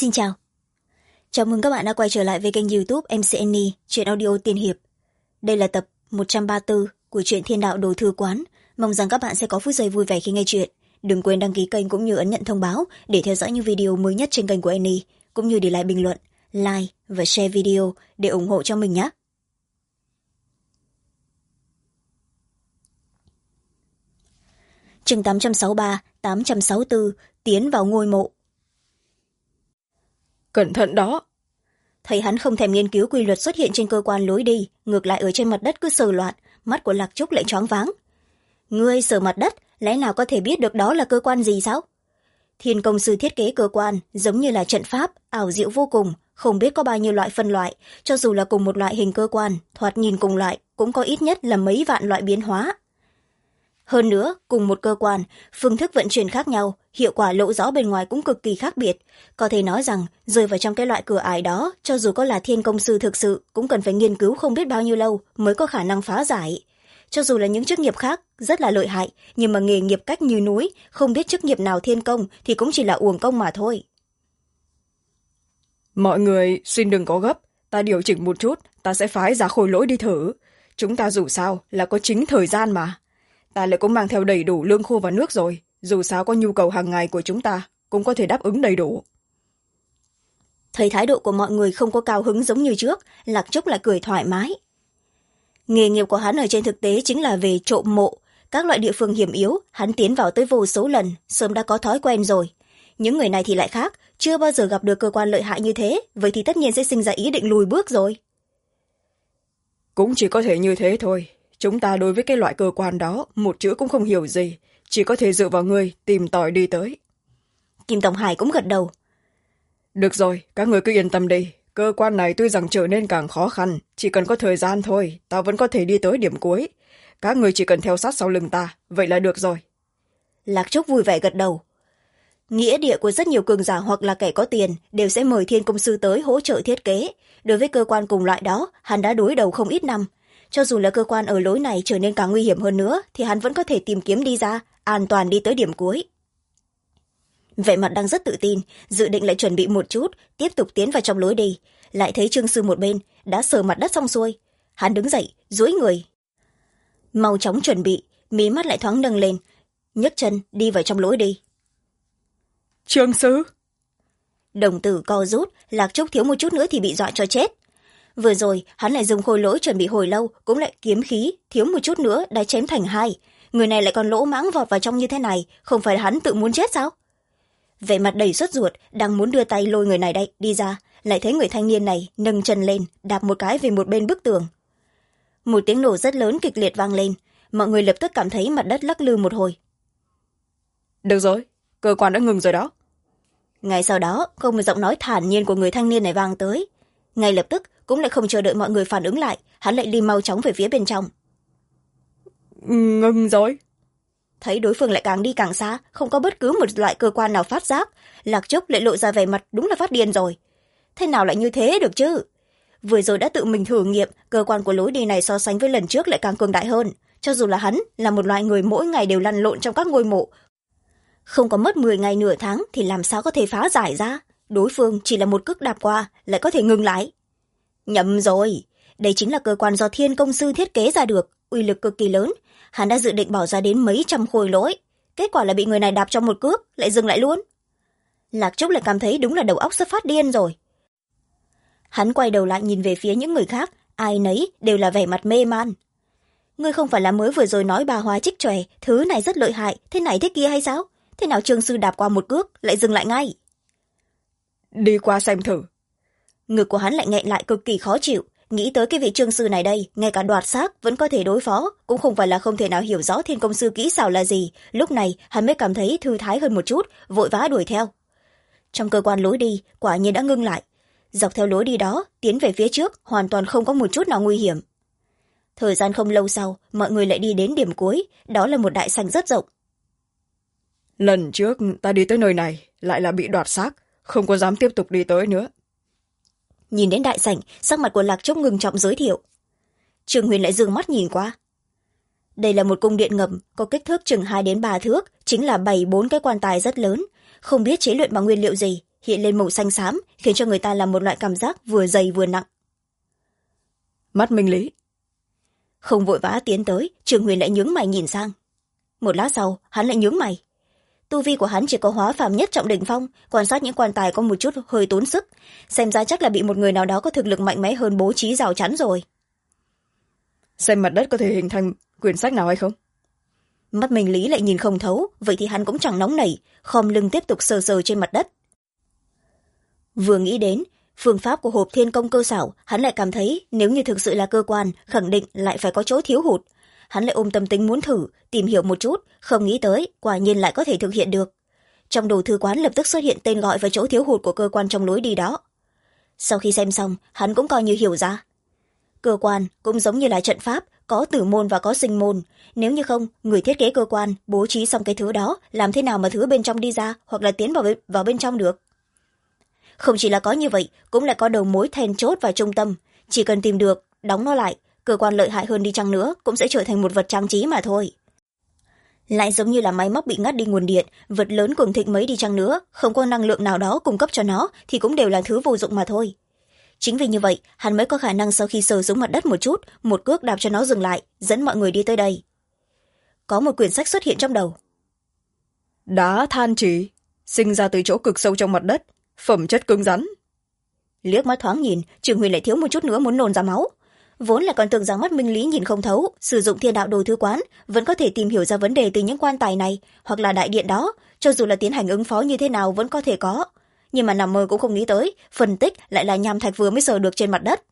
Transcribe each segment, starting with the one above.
Xin chào. Chào mừng các bạn đã quay trở lại với kênh YouTube MCNI Truyện Audio Tiên Hiệp. Đây là tập 134 của truyện Thiên Đạo Đồ Thư Quán. Mong rằng các bạn sẽ có phút giây vui vẻ khi nghe chuyện. Đừng quên đăng ký kênh cũng như ấn nhận thông báo để theo dõi những video mới nhất trên kênh của Annie, cũng như để lại bình luận, like và share video để ủng hộ cho mình nhé. Chương 863, 864 Tiến vào ngôi mộ. Cẩn thận đó. Thấy hắn không thèm nghiên cứu quy luật xuất hiện trên cơ quan lối đi, ngược lại ở trên mặt đất cứ sờ loạn, mắt của Lạc Trúc lại choáng váng. Ngươi sờ mặt đất, lẽ nào có thể biết được đó là cơ quan gì sao? Thiên công sư thiết kế cơ quan giống như là trận pháp, ảo diệu vô cùng, không biết có bao nhiêu loại phân loại, cho dù là cùng một loại hình cơ quan, thoạt nhìn cùng loại, cũng có ít nhất là mấy vạn loại biến hóa. Hơn nữa, cùng một cơ quan, phương thức vận chuyển khác nhau, hiệu quả lộ rõ bên ngoài cũng cực kỳ khác biệt. Có thể nói rằng, rơi vào trong cái loại cửa ải đó, cho dù có là thiên công sư thực sự, cũng cần phải nghiên cứu không biết bao nhiêu lâu mới có khả năng phá giải. Cho dù là những chức nghiệp khác, rất là lợi hại, nhưng mà nghề nghiệp cách như núi, không biết chức nghiệp nào thiên công thì cũng chỉ là uổng công mà thôi. Mọi người xin đừng có gấp, ta điều chỉnh một chút, ta sẽ phái ra khôi lỗi đi thử. Chúng ta dù sao là có chính thời gian mà. Ta lại cũng mang theo đầy đủ lương khô và nước rồi, dù sao có nhu cầu hàng ngày của chúng ta cũng có thể đáp ứng đầy đủ. Thấy thái độ của mọi người không có cao hứng giống như trước, Lạc Trúc lại cười thoải mái. Nghề nghiệp của hắn ở trên thực tế chính là về trộm mộ, các loại địa phương hiểm yếu hắn tiến vào tới vô số lần, sớm đã có thói quen rồi. Những người này thì lại khác, chưa bao giờ gặp được cơ quan lợi hại như thế, vậy thì tất nhiên sẽ sinh ra ý định lùi bước rồi. Cũng chỉ có thể như thế thôi. Chúng ta đối với cái loại cơ quan đó một chữ cũng không hiểu gì, chỉ có thể dựa vào ngươi tìm tòi đi tới. Kim Tổng Hải cũng gật đầu. Được rồi, các người cứ yên tâm đi. Cơ quan này tuy rằng trở nên càng khó khăn, chỉ cần có thời gian thôi, ta vẫn có thể đi tới điểm cuối. Các người chỉ cần theo sát sau lưng ta, vậy là được rồi. Lạc Trúc vui vẻ gật đầu. Nghĩa địa của rất nhiều cường giả hoặc là kẻ có tiền đều sẽ mời thiên công sư tới hỗ trợ thiết kế. Đối với cơ quan cùng loại đó, hắn đã đối đầu không ít năm. Cho dù là cơ quan ở lối này trở nên càng nguy hiểm hơn nữa, thì hắn vẫn có thể tìm kiếm đi ra, an toàn đi tới điểm cuối. Vẻ mặt đang rất tự tin, dự định lại chuẩn bị một chút, tiếp tục tiến vào trong lối đi. Lại thấy Trương Sư một bên, đã sờ mặt đất xong xuôi. Hắn đứng dậy, duỗi người. Mau chóng chuẩn bị, mí mắt lại thoáng nâng lên, nhấc chân đi vào trong lối đi. Trương Sư! Đồng tử co rút, Lạc Trúc thiếu một chút nữa thì bị dọa cho chết. Vừa rồi, hắn lại dùng khôi lỗi chuẩn bị hồi lâu, cũng lại kiếm khí, thiếu một chút nữa đã chém thành hai. Người này lại còn lỗ mãng vọt vào trong như thế này, không phải hắn tự muốn chết sao? Vẻ mặt đầy sốt ruột, đang muốn đưa tay lôi người này đi ra, lại thấy người thanh niên này nâng chân lên, đạp một cái về một bên bức tường. Một tiếng nổ rất lớn kịch liệt vang lên, mọi người lập tức cảm thấy mặt đất lắc lư một hồi. Được rồi, cơ quan đã ngừng rồi đó. Ngay sau đó, không một giọng nói thản nhiên của người thanh niên này vang tới. Ngay lập tức, cũng lại không chờ đợi mọi người phản ứng lại, hắn lại đi mau chóng về phía bên trong. Ngừng rồi. Thấy đối phương lại càng đi càng xa, không có bất cứ một loại cơ quan nào phát giác, Lạc Trúc lại lộ ra vẻ mặt đúng là phát điên rồi. Thế nào lại như thế được chứ? Vừa rồi đã tự mình thử nghiệm, cơ quan của lối đi này so sánh với lần trước lại càng cường đại hơn. Cho dù là hắn là một loại người mỗi ngày đều lăn lộn trong các ngôi mộ, không có mất 10 ngày nửa tháng thì làm sao có thể phá giải ra. Đối phương chỉ là một cước đạp qua lại có thể ngừng lại. Nhầm rồi, đây chính là cơ quan do thiên công sư thiết kế ra được, uy lực cực kỳ lớn. Hắn đã dự định bỏ ra đến mấy trăm khối lỗi, kết quả là bị người này đạp trong một cước lại dừng lại luôn. Lạc Trúc lại cảm thấy đúng là đầu óc sắp phát điên rồi. Hắn quay đầu lại nhìn về phía những người khác, ai nấy đều là vẻ mặt mê man. Ngươi không phải là mới vừa rồi nói bà Hoa trích chòe, thứ này rất lợi hại, thế này thế kia hay sao? Thế nào Trương Sư đạp qua một cước lại dừng lại ngay? Đi qua xem thử. Ngực của hắn lại nghẹn lại cực kỳ khó chịu, nghĩ tới cái vị Trương Sư này đây, ngay cả đoạt xác vẫn có thể đối phó, cũng không phải là không thể nào hiểu rõ thiên công sư kỹ xảo là gì. Lúc này hắn mới cảm thấy thư thái hơn một chút, vội vã đuổi theo. Trong cơ quan lối đi quả nhiên đã ngưng lại, dọc theo lối đi đó tiến về phía trước hoàn toàn không có một chút nào nguy hiểm. Thời gian không lâu sau, mọi người lại đi đến điểm cuối, đó là một đại sảnh rất rộng. Lần trước ta đi tới nơi này lại là bị đoạt xác, không có dám tiếp tục đi tới nữa. Nhìn đến đại sảnh, sắc mặt của Lạc Trúc ngưng trọng giới thiệu. Trương Huyền lại dương mắt nhìn qua. Đây là một cung điện ngầm, có kích thước chừng 2 đến 3 thước, chính là bày 4 cái quan tài rất lớn, không biết chế luyện bằng nguyên liệu gì, hiện lên màu xanh xám, khiến cho người ta làm một loại cảm giác vừa dày vừa nặng. Mắt minh lý. Không vội vã tiến tới, Trương Huyền lại nhướng mày nhìn sang. Một lát sau hắn lại nhướng mày. Tu vi của hắn chỉ có hóa phàm nhất trọng đỉnh phong, quan sát những quan tài có một chút hơi tốn sức, xem ra chắc là bị một người nào đó có thực lực mạnh mẽ hơn bố trí rào chắn rồi. Xem mặt đất có thể hình thành quyển sách nào hay không? Mắt minh lý lại nhìn không thấu, vậy thì hắn cũng chẳng nóng nảy, khom lưng tiếp tục sờ sờ trên mặt đất. Vừa nghĩ đến phương pháp của hộp thiên công cơ xảo, hắn lại cảm thấy nếu như thực sự là cơ quan, khẳng định lại phải có chỗ thiếu hụt. Hắn lại ôm tâm tính muốn thử tìm hiểu một chút, không nghĩ tới quả nhiên lại có thể thực hiện được. Trong đồ thư quán lập tức xuất hiện tên gọi và chỗ thiếu hụt của cơ quan trong lối đi đó. Sau khi xem xong, hắn cũng coi như hiểu ra. Cơ quan cũng giống như là trận pháp, có tử môn và có sinh môn. Nếu như không, người thiết kế cơ quan bố trí xong cái thứ đó, làm thế nào mà thứ bên trong đi ra hoặc là tiến vào bên trong được? Không chỉ là có như vậy, cũng lại có đầu mối then chốt và trung tâm. Chỉ cần tìm được, đóng nó lại, cơ quan lợi hại hơn đi chăng nữa cũng sẽ trở thành một vật trang trí mà thôi. Lại giống như là máy móc bị ngắt đi nguồn điện, vật lớn cường thịnh mấy đi chăng nữa, không có năng lượng nào đó cung cấp cho nó thì cũng đều là thứ vô dụng mà thôi. Chính vì như vậy, hắn mới có khả năng sau khi sờ xuống mặt đất một chút, một cước đạp cho nó dừng lại, dẫn mọi người đi tới đây. Có một quyển sách xuất hiện trong đầu. Đá than trì, sinh ra từ chỗ cực sâu trong mặt đất, phẩm chất cứng rắn. Liếc mắt thoáng nhìn, Trường Huyền lại thiếu một chút nữa muốn nôn ra máu. Vốn là còn tưởng rằng mắt minh lý nhìn không thấu, sử dụng thiên đạo đồ thư quán vẫn có thể tìm hiểu ra vấn đề từ những quan tài này hoặc là đại điện đó, cho dù là tiến hành ứng phó như thế nào vẫn có thể có. Nhưng mà nằm mơ cũng không nghĩ tới, phân tích lại là nham thạch vừa mới sờ được trên mặt đất.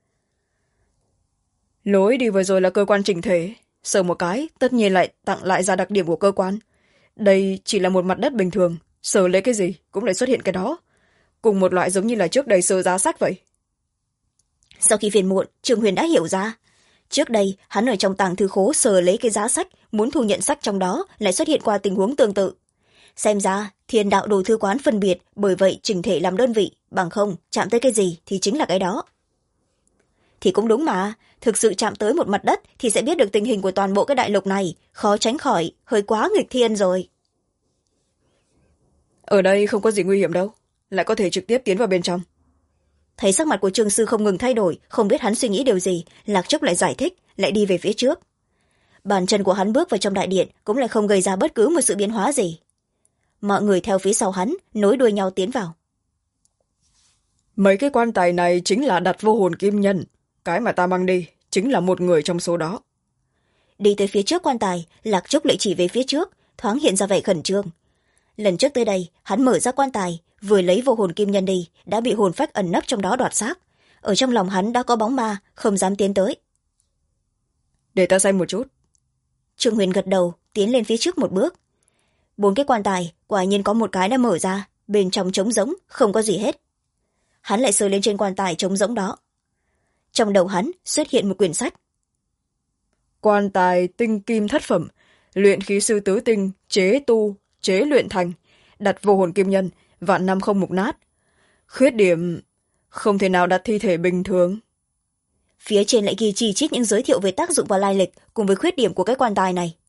Lối đi vừa rồi là cơ quan chỉnh thể, sờ một cái tất nhiên lại tặng lại ra đặc điểm của cơ quan. Đây chỉ là một mặt đất bình thường, sờ lấy cái gì cũng lại xuất hiện cái đó, cùng một loại giống như là trước đây sờ giá sách vậy. Sau khi phiền muộn, Trường Huyền đã hiểu ra. Trước đây hắn ở trong tàng thư khố sờ lấy cái giá sách, muốn thu nhận sách trong đó lại xuất hiện qua tình huống tương tự. Xem ra thiên đạo đồ thư quán phân biệt, bởi vậy chỉnh thể làm đơn vị, bằng không chạm tới cái gì thì chính là cái đó. Thì cũng đúng mà, thực sự chạm tới một mặt đất thì sẽ biết được tình hình của toàn bộ cái đại lục này, khó tránh khỏi hơi quá nghịch thiên rồi. Ở đây không có gì nguy hiểm đâu, lại có thể trực tiếp tiến vào bên trong. Thấy sắc mặt của Trương Sư không ngừng thay đổi, không biết hắn suy nghĩ điều gì, Lạc Trúc lại giải thích, lại đi về phía trước. Bàn chân của hắn bước vào trong đại điện cũng lại không gây ra bất cứ một sự biến hóa gì. Mọi người theo phía sau hắn, nối đuôi nhau tiến vào. Mấy cái quan tài này chính là đặt vô hồn kim nhân, cái mà ta mang đi chính là một người trong số đó. Đi tới phía trước quan tài, Lạc Trúc lại chỉ về phía trước, thoáng hiện ra vẻ khẩn trương. Lần trước tới đây, hắn mở ra quan tài, vừa lấy vô hồn kim nhân đi, đã bị hồn phách ẩn nấp trong đó đoạt xác. Ở trong lòng hắn đã có bóng ma, không dám tiến tới. Để ta xem một chút. Trương Huyền gật đầu, tiến lên phía trước một bước. 4 cái quan tài, quả nhiên có một cái đã mở ra, bên trong trống rỗng, không có gì hết. Hắn lại sờ lên trên quan tài trống rỗng đó. Trong đầu hắn xuất hiện một quyển sách. Quan tài tinh kim thất phẩm, luyện khí sư tứ tinh, chế tu, chế luyện thành, đặt vô hồn kim nhân, vạn năm không mục nát. Khuyết điểm, không thể nào đặt thi thể bình thường. Phía trên lại ghi chi chít những giới thiệu về tác dụng và lai lịch cùng với khuyết điểm của cái quan tài này.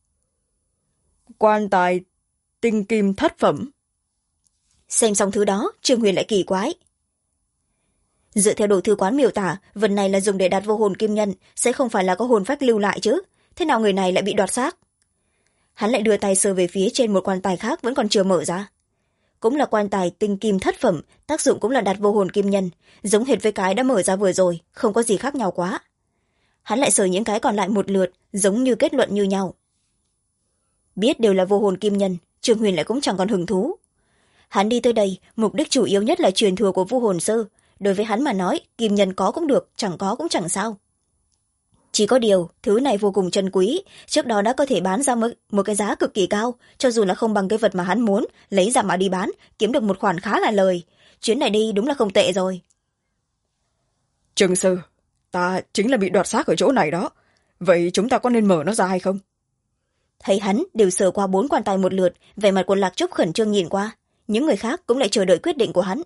Quan tài tinh kim thất phẩm. Xem xong thứ đó, Trương Huyền lại kỳ quái. Dựa theo đồ thư quán miêu tả, vật này là dùng để đặt vô hồn kim nhân, sẽ không phải là có hồn phách lưu lại chứ. Thế nào người này lại bị đoạt xác? Hắn lại đưa tay sờ về phía trên một quan tài khác vẫn còn chưa mở ra. Cũng là quan tài tinh kim thất phẩm, tác dụng cũng là đặt vô hồn kim nhân, giống hệt với cái đã mở ra vừa rồi, không có gì khác nhau quá. Hắn lại sờ những cái còn lại một lượt, giống như kết luận như nhau. Biết đều là vô hồn kim nhân, Trương Huyền lại cũng chẳng còn hứng thú. Hắn đi tới đây, mục đích chủ yếu nhất là truyền thừa của Vu Hồn Sư. Đối với hắn mà nói, kim nhân có cũng được, chẳng có cũng chẳng sao. Chỉ có điều, thứ này vô cùng chân quý, trước đó đã có thể bán ra một cái giá cực kỳ cao, cho dù là không bằng cái vật mà hắn muốn, lấy ra mà đi bán, kiếm được một khoản khá là lời. Chuyến này đi đúng là không tệ rồi. Trương Sư, ta chính là bị đoạt xác ở chỗ này đó. Vậy chúng ta có nên mở nó ra hay không? Thấy hắn đều sờ qua 4 quan tài một lượt, vẻ mặt của Lạc Trúc khẩn trương nhìn qua. Những người khác cũng lại chờ đợi quyết định của hắn.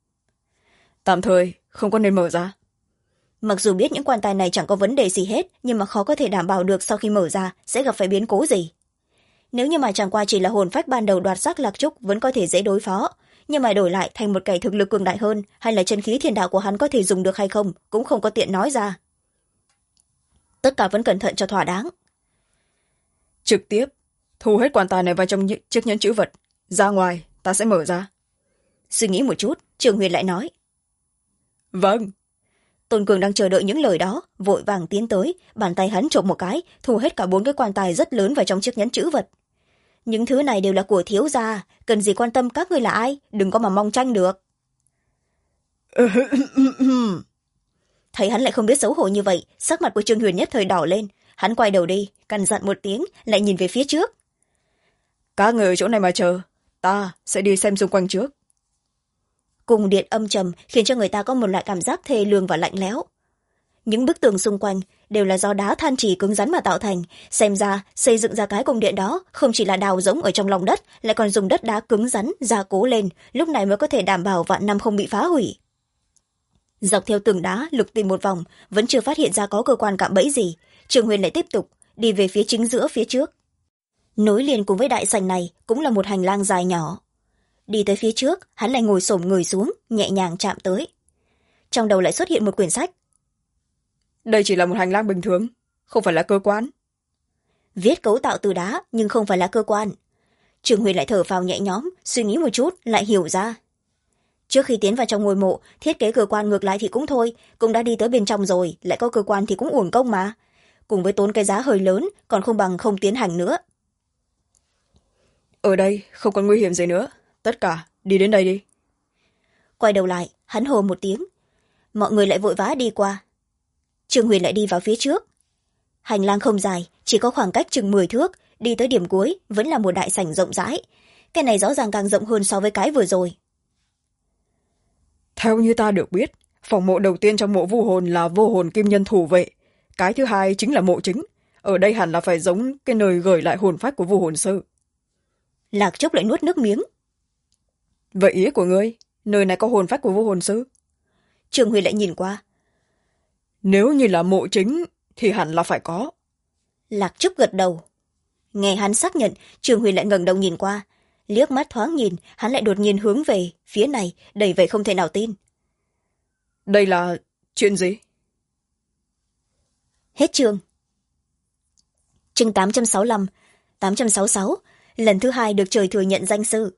Tạm thời, không có nên mở ra. Mặc dù biết những quan tài này chẳng có vấn đề gì hết, nhưng mà khó có thể đảm bảo được sau khi mở ra sẽ gặp phải biến cố gì. Nếu như mà chẳng qua chỉ là hồn phách ban đầu đoạt xác Lạc Trúc vẫn có thể dễ đối phó, nhưng mà đổi lại thành một kẻ thực lực cường đại hơn hay là chân khí thiên đạo của hắn có thể dùng được hay không cũng không có tiện nói ra. Tất cả vẫn cẩn thận cho thỏa đáng. Trực tiếp thu hết quan tài này vào trong chiếc nhẫn chữ vật, ra ngoài ta sẽ mở ra. Suy nghĩ một chút, Trường Huyền lại nói. Vâng. Tôn Cường đang chờ đợi những lời đó, vội vàng tiến tới, bàn tay hắn trộm một cái, thu hết cả 4 cái quan tài rất lớn vào trong chiếc nhẫn chữ vật. Những thứ này đều là của thiếu gia, cần gì quan tâm các ngươi là ai, đừng có mà mong tranh được. Thấy hắn lại không biết xấu hổ như vậy, sắc mặt của Trương Huyền nhất thời đỏ lên. Hắn quay đầu đi, căn dặn một tiếng, lại nhìn về phía trước. Các người ở chỗ này mà chờ, ta sẽ đi xem xung quanh trước. Cung điện âm trầm khiến cho người ta có một loại cảm giác thê lương và lạnh lẽo. Những bức tường xung quanh đều là do đá than trì cứng rắn mà tạo thành, xem ra xây dựng ra cái cung điện đó không chỉ là đào rỗng ở trong lòng đất, lại còn dùng đất đá cứng rắn gia cố lên, lúc này mới có thể đảm bảo vạn năm không bị phá hủy. Dọc theo tường đá lục tìm một vòng, vẫn chưa phát hiện ra có cơ quan cạm bẫy gì. Trường Huyền lại tiếp tục đi về phía chính giữa phía trước. Nối liền cùng với đại sảnh này cũng là một hành lang dài nhỏ. Đi tới phía trước, hắn lại ngồi xổm người xuống, nhẹ nhàng chạm tới. Trong đầu lại xuất hiện một quyển sách. Đây chỉ là một hành lang bình thường, không phải là cơ quan. Viết cấu tạo từ đá nhưng không phải là cơ quan. Trường Huyền lại thở phào nhẹ nhõm, suy nghĩ một chút lại hiểu ra. Trước khi tiến vào trong ngôi mộ, thiết kế cơ quan ngược lại thì cũng thôi, cũng đã đi tới bên trong rồi, lại có cơ quan thì cũng uổng công mà. Cùng với tốn cái giá hơi lớn, còn không bằng không tiến hành nữa. Ở đây không còn nguy hiểm gì nữa, tất cả đi đến đây đi. Quay đầu lại, hắn hô một tiếng. Mọi người lại vội vã đi qua. Trương Huyền lại đi vào phía trước. Hành lang không dài, chỉ có khoảng cách chừng 10 thước, đi tới điểm cuối vẫn là một đại sảnh rộng rãi. Cái này rõ ràng càng rộng hơn so với cái vừa rồi. Theo như ta được biết, phòng mộ đầu tiên trong mộ vu hồn là vô hồn kim nhân thủ vệ. Cái thứ hai chính là mộ chính. Ở đây hẳn là phải giống cái nơi gửi lại hồn phách của vu hồn sư. Lạc Trúc lại nuốt nước miếng. Vậy ý của ngươi, nơi này có hồn phách của vu hồn sư? Trường Huyền lại nhìn qua. Nếu như là mộ chính thì hẳn là phải có. Lạc Trúc gật đầu. Nghe hắn xác nhận, Trường Huyền lại ngẩng đầu nhìn qua. Liếc mắt thoáng nhìn, hắn lại đột nhiên hướng về phía này, đầy vẻ không thể nào tin. Đây là chuyện gì? Hết chương. Chương 865, 866, lần thứ 2 được trời thừa nhận danh sư.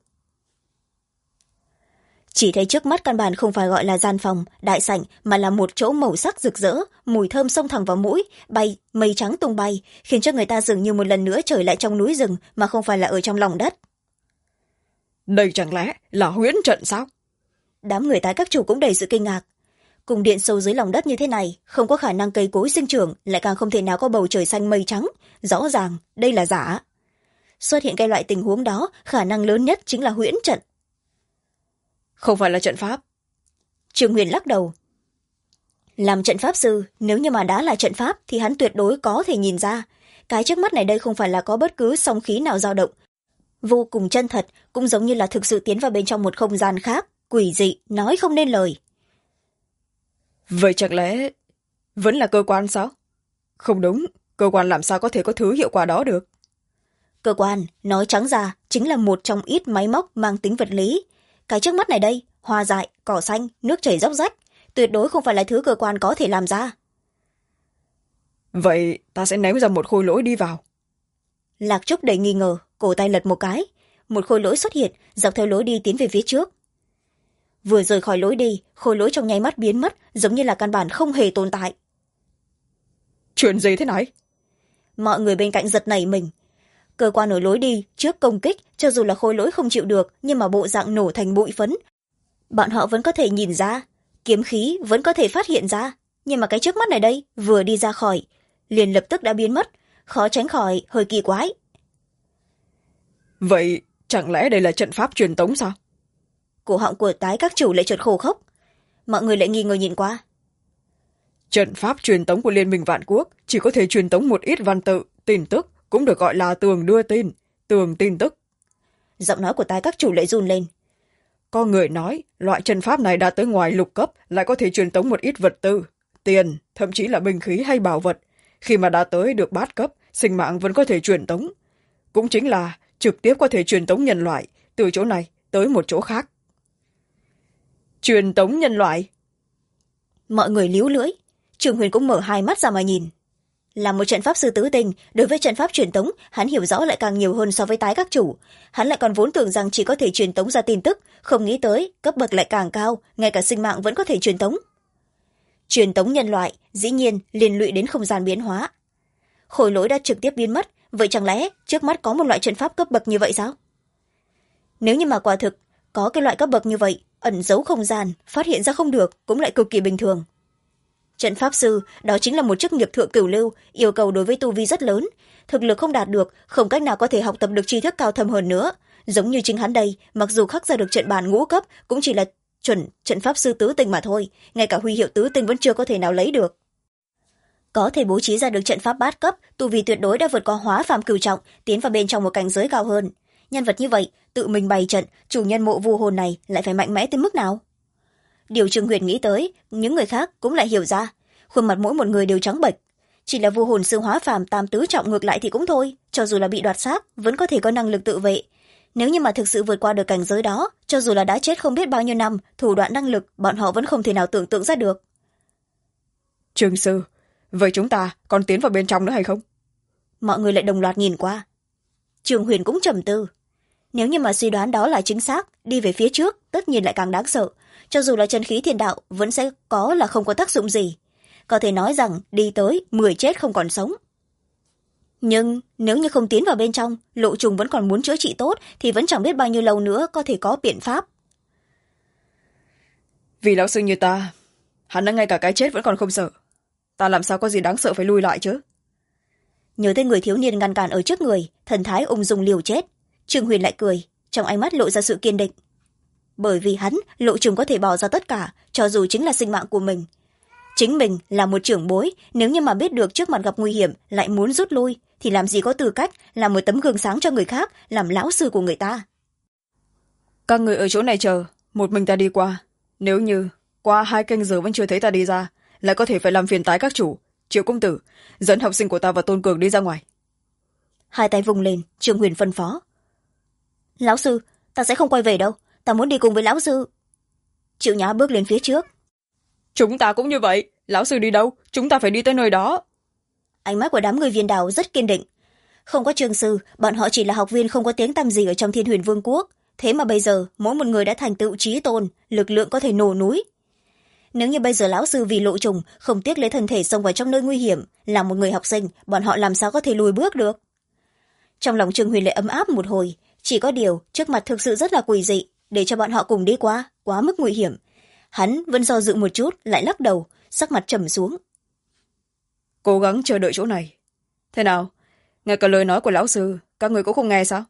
Chỉ thấy trước mắt căn bản không phải gọi là gian phòng, đại sảnh, mà là một chỗ màu sắc rực rỡ, mùi thơm xông thẳng vào mũi, bay, mây trắng tung bay, khiến cho người ta dường như một lần nữa trở lại trong núi rừng mà không phải là ở trong lòng đất. Đây chẳng lẽ là huyễn trận sao? Đám người tái các chủ cũng đầy sự kinh ngạc. Cung điện sâu dưới lòng đất như thế này, không có khả năng cây cối sinh trưởng, lại càng không thể nào có bầu trời xanh mây trắng. Rõ ràng, đây là giả. Xuất hiện cái loại tình huống đó, khả năng lớn nhất chính là huyễn trận. Không phải là trận pháp. Trường Huyền lắc đầu. Làm trận pháp sư, nếu như mà đã là trận pháp thì hắn tuyệt đối có thể nhìn ra. Cái trước mắt này đây không phải là có bất cứ song khí nào dao động. Vô cùng chân thật, cũng giống như là thực sự tiến vào bên trong một không gian khác, quỷ dị, nói không nên lời. Vậy chẳng lẽ vẫn là cơ quan sao? Không đúng, cơ quan làm sao có thể có thứ hiệu quả đó được? Cơ quan, nói trắng ra, chính là một trong ít máy móc mang tính vật lý. Cái trước mắt này đây, hoa dại, cỏ xanh, nước chảy róc rách, tuyệt đối không phải là thứ cơ quan có thể làm ra. Vậy ta sẽ ném ra một khôi lỗi đi vào. Lạc Trúc đầy nghi ngờ, cổ tay lật một cái. Một khôi lỗi xuất hiện, dọc theo lối đi tiến về phía trước. Vừa rời khỏi lối đi, khôi lỗi trong nháy mắt biến mất, giống như là căn bản không hề tồn tại. Chuyện gì thế này? Mọi người bên cạnh giật nảy mình. Cơ quan ở lối đi, trước công kích, cho dù là khôi lỗi không chịu được, nhưng mà bộ dạng nổ thành bụi phấn. Bọn họ vẫn có thể nhìn ra, kiếm khí vẫn có thể phát hiện ra. Nhưng mà cái trước mắt này đây, vừa đi ra khỏi, liền lập tức đã biến mất, khó tránh khỏi hơi kỳ quái. Vậy chẳng lẽ đây là trận pháp truyền tống sao? Cổ họng của tái các chủ lại chợt khô khốc. Mọi người lại nghi ngờ nhìn qua. Trận pháp truyền tống của Liên minh Vạn Quốc chỉ có thể truyền tống một ít văn tự, tin tức, cũng được gọi là tường đưa tin, tường tin tức. Giọng nói của tái các chủ lại run lên. Có người nói, loại trận pháp này đã tới ngoài lục cấp, lại có thể truyền tống một ít vật tư, tiền, thậm chí là binh khí hay bảo vật. Khi mà đã tới được bát cấp, sinh mạng vẫn có thể truyền tống. Cũng chính là trực tiếp có thể truyền tống nhân loại từ chỗ này tới một chỗ khác. truyền tống nhân loại. Mọi người líu lưỡi. Trương Huyền cũng mở hai mắt ra mà nhìn. Là một trận pháp sư tứ tinh, đối với trận pháp truyền tống hắn hiểu rõ lại càng nhiều hơn so với tái các chủ. Hắn lại còn vốn tưởng rằng chỉ có thể truyền tống ra tin tức, không nghĩ tới cấp bậc lại càng cao, ngay cả sinh mạng vẫn có thể truyền tống. Truyền tống nhân loại dĩ nhiên liên lụy đến không gian biến hóa. Khối lỗi đã trực tiếp biến mất, vậy chẳng lẽ trước mắt có một loại trận pháp cấp bậc như vậy sao? Nếu như mà quả thực có cái loại cấp bậc như vậy, ẩn giấu không gian phát hiện ra không được cũng lại cực kỳ bình thường. Trận pháp sư đó chính là một chức nghiệp thượng cửu lưu, yêu cầu đối với tu vi rất lớn, thực lực không đạt được, không cách nào có thể học tập được tri thức cao thâm hơn nữa. Giống như chính hắn đây, mặc dù khắc ra được trận bàn ngũ cấp cũng chỉ là chuẩn trận pháp sư tứ tinh mà thôi, ngay cả huy hiệu tứ tinh vẫn chưa có thể nào lấy được. Có thể bố trí ra được trận pháp bát cấp, tu vi tuyệt đối đã vượt qua hóa phàm cửu trọng, tiến vào bên trong một cảnh giới cao hơn. Nhân vật như vậy tự mình bày trận, chủ nhân mộ vu hồn này lại phải mạnh mẽ tới mức nào? Điều Trương Huyền nghĩ tới, những người khác cũng lại hiểu ra. Khuôn mặt mỗi một người đều trắng bệch. Chỉ là vu hồn sư hóa phàm tam tứ trọng ngược lại thì cũng thôi, cho dù là bị đoạt xác vẫn có thể có năng lực tự vệ. Nếu như mà thực sự vượt qua được cảnh giới đó, cho dù là đã chết không biết bao nhiêu năm, thủ đoạn năng lực bọn họ vẫn không thể nào tưởng tượng ra được. Trương sư, vậy chúng ta còn tiến vào bên trong nữa hay không? Mọi người lại đồng loạt nhìn qua. Trương Huyền cũng trầm tư. Nếu như mà suy đoán đó là chính xác, đi về phía trước tất nhiên lại càng đáng sợ. Cho dù là chân khí thiên đạo vẫn sẽ có là không có tác dụng gì. Có thể nói rằng đi tới 10 chết không còn sống. Nhưng nếu như không tiến vào bên trong, lộ trùng vẫn còn muốn chữa trị tốt thì vẫn chẳng biết bao nhiêu lâu nữa có thể có biện pháp. Vì lão sư như ta, hắn đã ngay cả cái chết vẫn còn không sợ. Ta làm sao có gì đáng sợ phải lui lại chứ? Nhớ tới người thiếu niên ngăn cản ở trước người, thần thái ung dung liều chết. Trương Huyền lại cười, trong ánh mắt lộ ra sự kiên định. Bởi vì hắn, lộ trùng có thể bỏ ra tất cả, cho dù chính là sinh mạng của mình. Chính mình là một trưởng bối, nếu như mà biết được trước mặt gặp nguy hiểm lại muốn rút lui, thì làm gì có tư cách làm một tấm gương sáng cho người khác, làm lão sư của người ta. Các người ở chỗ này chờ, một mình ta đi qua. Nếu như qua 2 canh giờ vẫn chưa thấy ta đi ra, lại có thể phải làm phiền tái các chủ. Triệu công tử, dẫn học sinh của ta và Tôn Cường đi ra ngoài. Hai tay vùng lên, Trương Huyền phân phó. Lão sư, ta sẽ không quay về đâu, ta muốn đi cùng với lão sư. Triệu Nhã bước lên phía trước. Chúng ta cũng như vậy, lão sư đi đâu, chúng ta phải đi tới nơi đó. Ánh mắt của đám người viên đào rất kiên định. Không có trường sư, bọn họ chỉ là học viên không có tiếng tăm gì ở trong Thiên Huyền Vương quốc. Thế mà bây giờ, mỗi một người đã thành tựu chí tôn, lực lượng có thể nổ núi. Nếu như bây giờ lão sư vì lộ trùng, không tiếc lấy thân thể xông vào trong nơi nguy hiểm, là một người học sinh, bọn họ làm sao có thể lùi bước được? Trong lòng Trương Huyền lại ấm áp một hồi, chỉ có điều trước mặt thực sự rất là quỷ dị, để cho bọn họ cùng đi qua, quá mức nguy hiểm. Hắn vẫn do dự một chút, lại lắc đầu, sắc mặt trầm xuống. Cố gắng chờ đợi chỗ này. Thế nào, ngay cả lời nói của lão sư, các người cũng không nghe sao?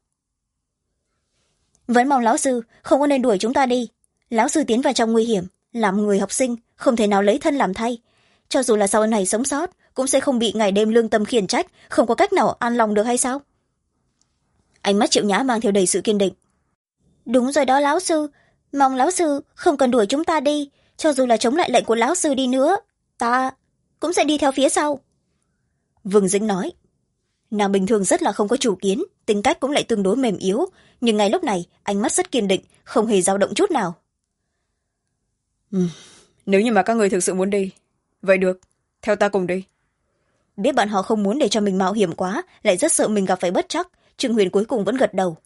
Vẫn mong lão sư không có nên đuổi chúng ta đi. Lão sư tiến vào trong nguy hiểm, làm người học sinh không thể nào lấy thân làm thay. Cho dù là sau này sống sót, cũng sẽ không bị ngày đêm lương tâm khiển trách, không có cách nào an lòng được hay sao? Ánh mắt Triệu Nhã mang theo đầy sự kiên định. Đúng rồi đó lão sư, mong lão sư không cần đuổi chúng ta đi, cho dù là chống lại lệnh của lão sư đi nữa, ta cũng sẽ đi theo phía sau. Vương Dĩnh nói. Nàng bình thường rất là không có chủ kiến, tính cách cũng lại tương đối mềm yếu, nhưng ngay lúc này ánh mắt rất kiên định, không hề dao động chút nào. Nếu như mà các người thực sự muốn đi, vậy được, theo ta cùng đi. Biết bọn họ không muốn để cho mình mạo hiểm quá, lại rất sợ mình gặp phải bất trắc, Trương Huyền cuối cùng vẫn gật đầu.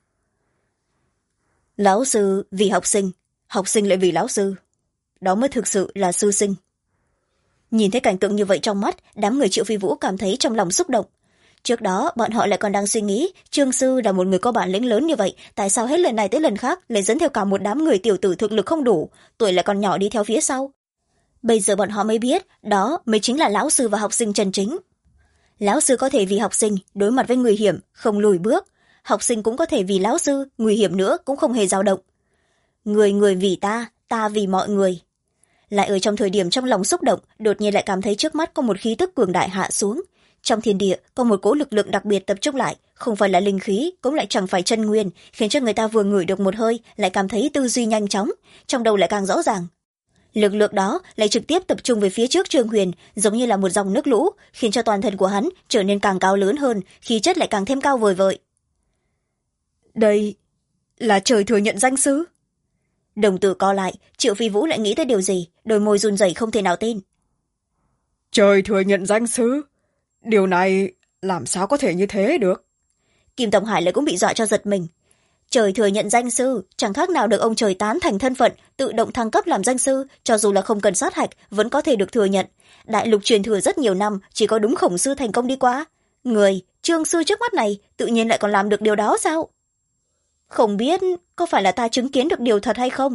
Lão sư vì học sinh lại vì lão sư. Đó mới thực sự là sư sinh. Nhìn thấy cảnh tượng như vậy trong mắt, đám người Triệu Phi Vũ cảm thấy trong lòng xúc động. Trước đó, bọn họ lại còn đang suy nghĩ, Trương sư là một người có bản lĩnh lớn như vậy, tại sao hết lần này tới lần khác lại dẫn theo cả một đám người tiểu tử thực lực không đủ, tuổi lại còn nhỏ đi theo phía sau. Bây giờ bọn họ mới biết, đó mới chính là lão sư và học sinh chân chính. Lão sư có thể vì học sinh đối mặt với nguy hiểm, không lùi bước. Học sinh cũng có thể vì lão sư, nguy hiểm nữa cũng không hề dao động. Người vì ta, ta vì mọi người. Lại ở trong thời điểm trong lòng xúc động, đột nhiên lại cảm thấy trước mắt có một khí tức cường đại hạ xuống. Trong thiên địa có một cỗ lực lượng đặc biệt tập trung lại, không phải là linh khí, cũng lại chẳng phải chân nguyên, khiến cho người ta vừa ngửi được một hơi lại cảm thấy tư duy nhanh chóng, trong đầu lại càng rõ ràng. Lực lượng đó lại trực tiếp tập trung về phía trước Trương Huyền, giống như là một dòng nước lũ, khiến cho toàn thân của hắn trở nên càng cao lớn hơn, khí chất lại càng thêm cao vời vợi. Đây là trời thừa nhận danh sư. Đồng tử co lại, Triệu Phi Vũ lại nghĩ tới điều gì, đôi môi run rẩy không thể nào tin. Trời thừa nhận danh sư, điều này làm sao có thể như thế được? Kim Tổng Hải lại cũng bị dọa cho giật mình. Trời thừa nhận danh sư, chẳng khác nào được ông trời tán thành thân phận, tự động thăng cấp làm danh sư, cho dù là không cần sát hạch, vẫn có thể được thừa nhận. Đại lục truyền thừa rất nhiều năm, chỉ có đúng khổng sư thành công đi qua. Người, Trương sư trước mắt này, tự nhiên lại còn làm được điều đó sao? Không biết có phải là ta chứng kiến được điều thật hay không?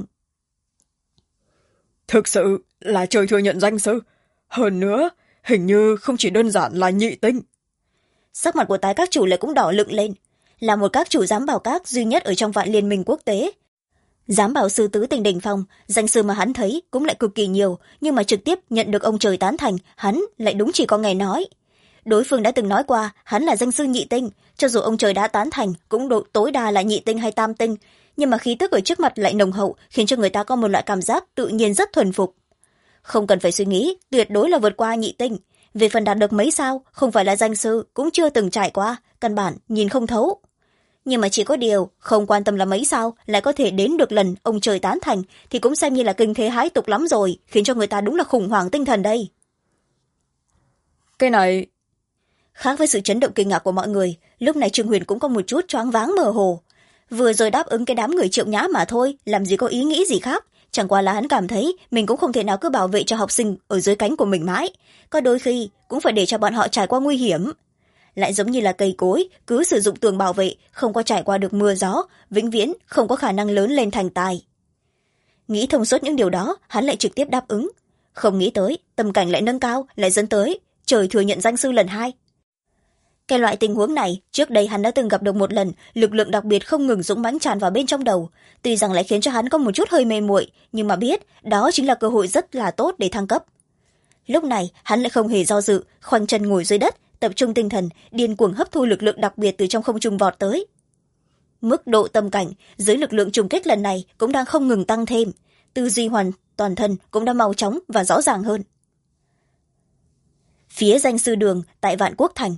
Thực sự là trời thừa nhận danh sư. Hơn nữa, hình như không chỉ đơn giản là nhị tinh. Sắc mặt của tái các chủ lại cũng đỏ lựng lên. Là một các chủ giám bảo các duy nhất ở trong vạn liên minh quốc tế. Giám bảo sư tứ tinh đỉnh phong, danh sư mà hắn thấy cũng lại cực kỳ nhiều, nhưng mà trực tiếp nhận được ông trời tán thành, hắn lại đúng chỉ có nghe nói. Đối phương đã từng nói qua, hắn là danh sư nhị tinh, cho dù ông trời đã tán thành, cũng độ tối đa là nhị tinh hay tam tinh, nhưng mà khí tức ở trước mặt lại nồng hậu, khiến cho người ta có một loại cảm giác tự nhiên rất thuần phục. Không cần phải suy nghĩ, tuyệt đối là vượt qua nhị tinh. Về phần đạt được mấy sao, không phải là danh sư, cũng chưa từng trải qua, căn bản nhìn không thấu. Nhưng mà chỉ có điều, không quan tâm là mấy sao, lại có thể đến được lần ông trời tán thành, thì cũng xem như là kinh thế hái tục lắm rồi, khiến cho người ta đúng là khủng hoảng tinh thần đây. Cái này... Khác với sự chấn động kinh ngạc của mọi người, lúc này Trương Huyền cũng có một chút choáng váng mơ hồ. Vừa rồi đáp ứng cái đám người Triệu Nhã mà thôi, làm gì có ý nghĩ gì khác. Chẳng qua là hắn cảm thấy mình cũng không thể nào cứ bảo vệ cho học sinh ở dưới cánh của mình mãi. Có đôi khi cũng phải để cho bọn họ trải qua nguy hiểm. Lại giống như là cây cối, cứ sử dụng tường bảo vệ, không có trải qua được mưa gió, vĩnh viễn không có khả năng lớn lên thành tài. Nghĩ thông suốt những điều đó, hắn lại trực tiếp đáp ứng. Không nghĩ tới, tâm cảnh lại nâng cao, lại dẫn tới trời thừa nhận danh sư lần 2. Cái loại tình huống này, trước đây hắn đã từng gặp được một lần, lực lượng đặc biệt không ngừng dũng mãnh tràn vào bên trong đầu. Tuy rằng lại khiến cho hắn có một chút hơi mê muội, nhưng mà biết, đó chính là cơ hội rất là tốt để thăng cấp. Lúc này, hắn lại không hề do dự, khoanh chân ngồi dưới đất, tập trung tinh thần, điên cuồng hấp thu lực lượng đặc biệt từ trong không trung vọt tới. Mức độ tâm cảnh, dưới lực lượng trùng kích lần này cũng đang không ngừng tăng thêm. Tư duy hoàn toàn thân cũng đã mau chóng và rõ ràng hơn. Phía danh sư đường tại Vạn Quốc Thành.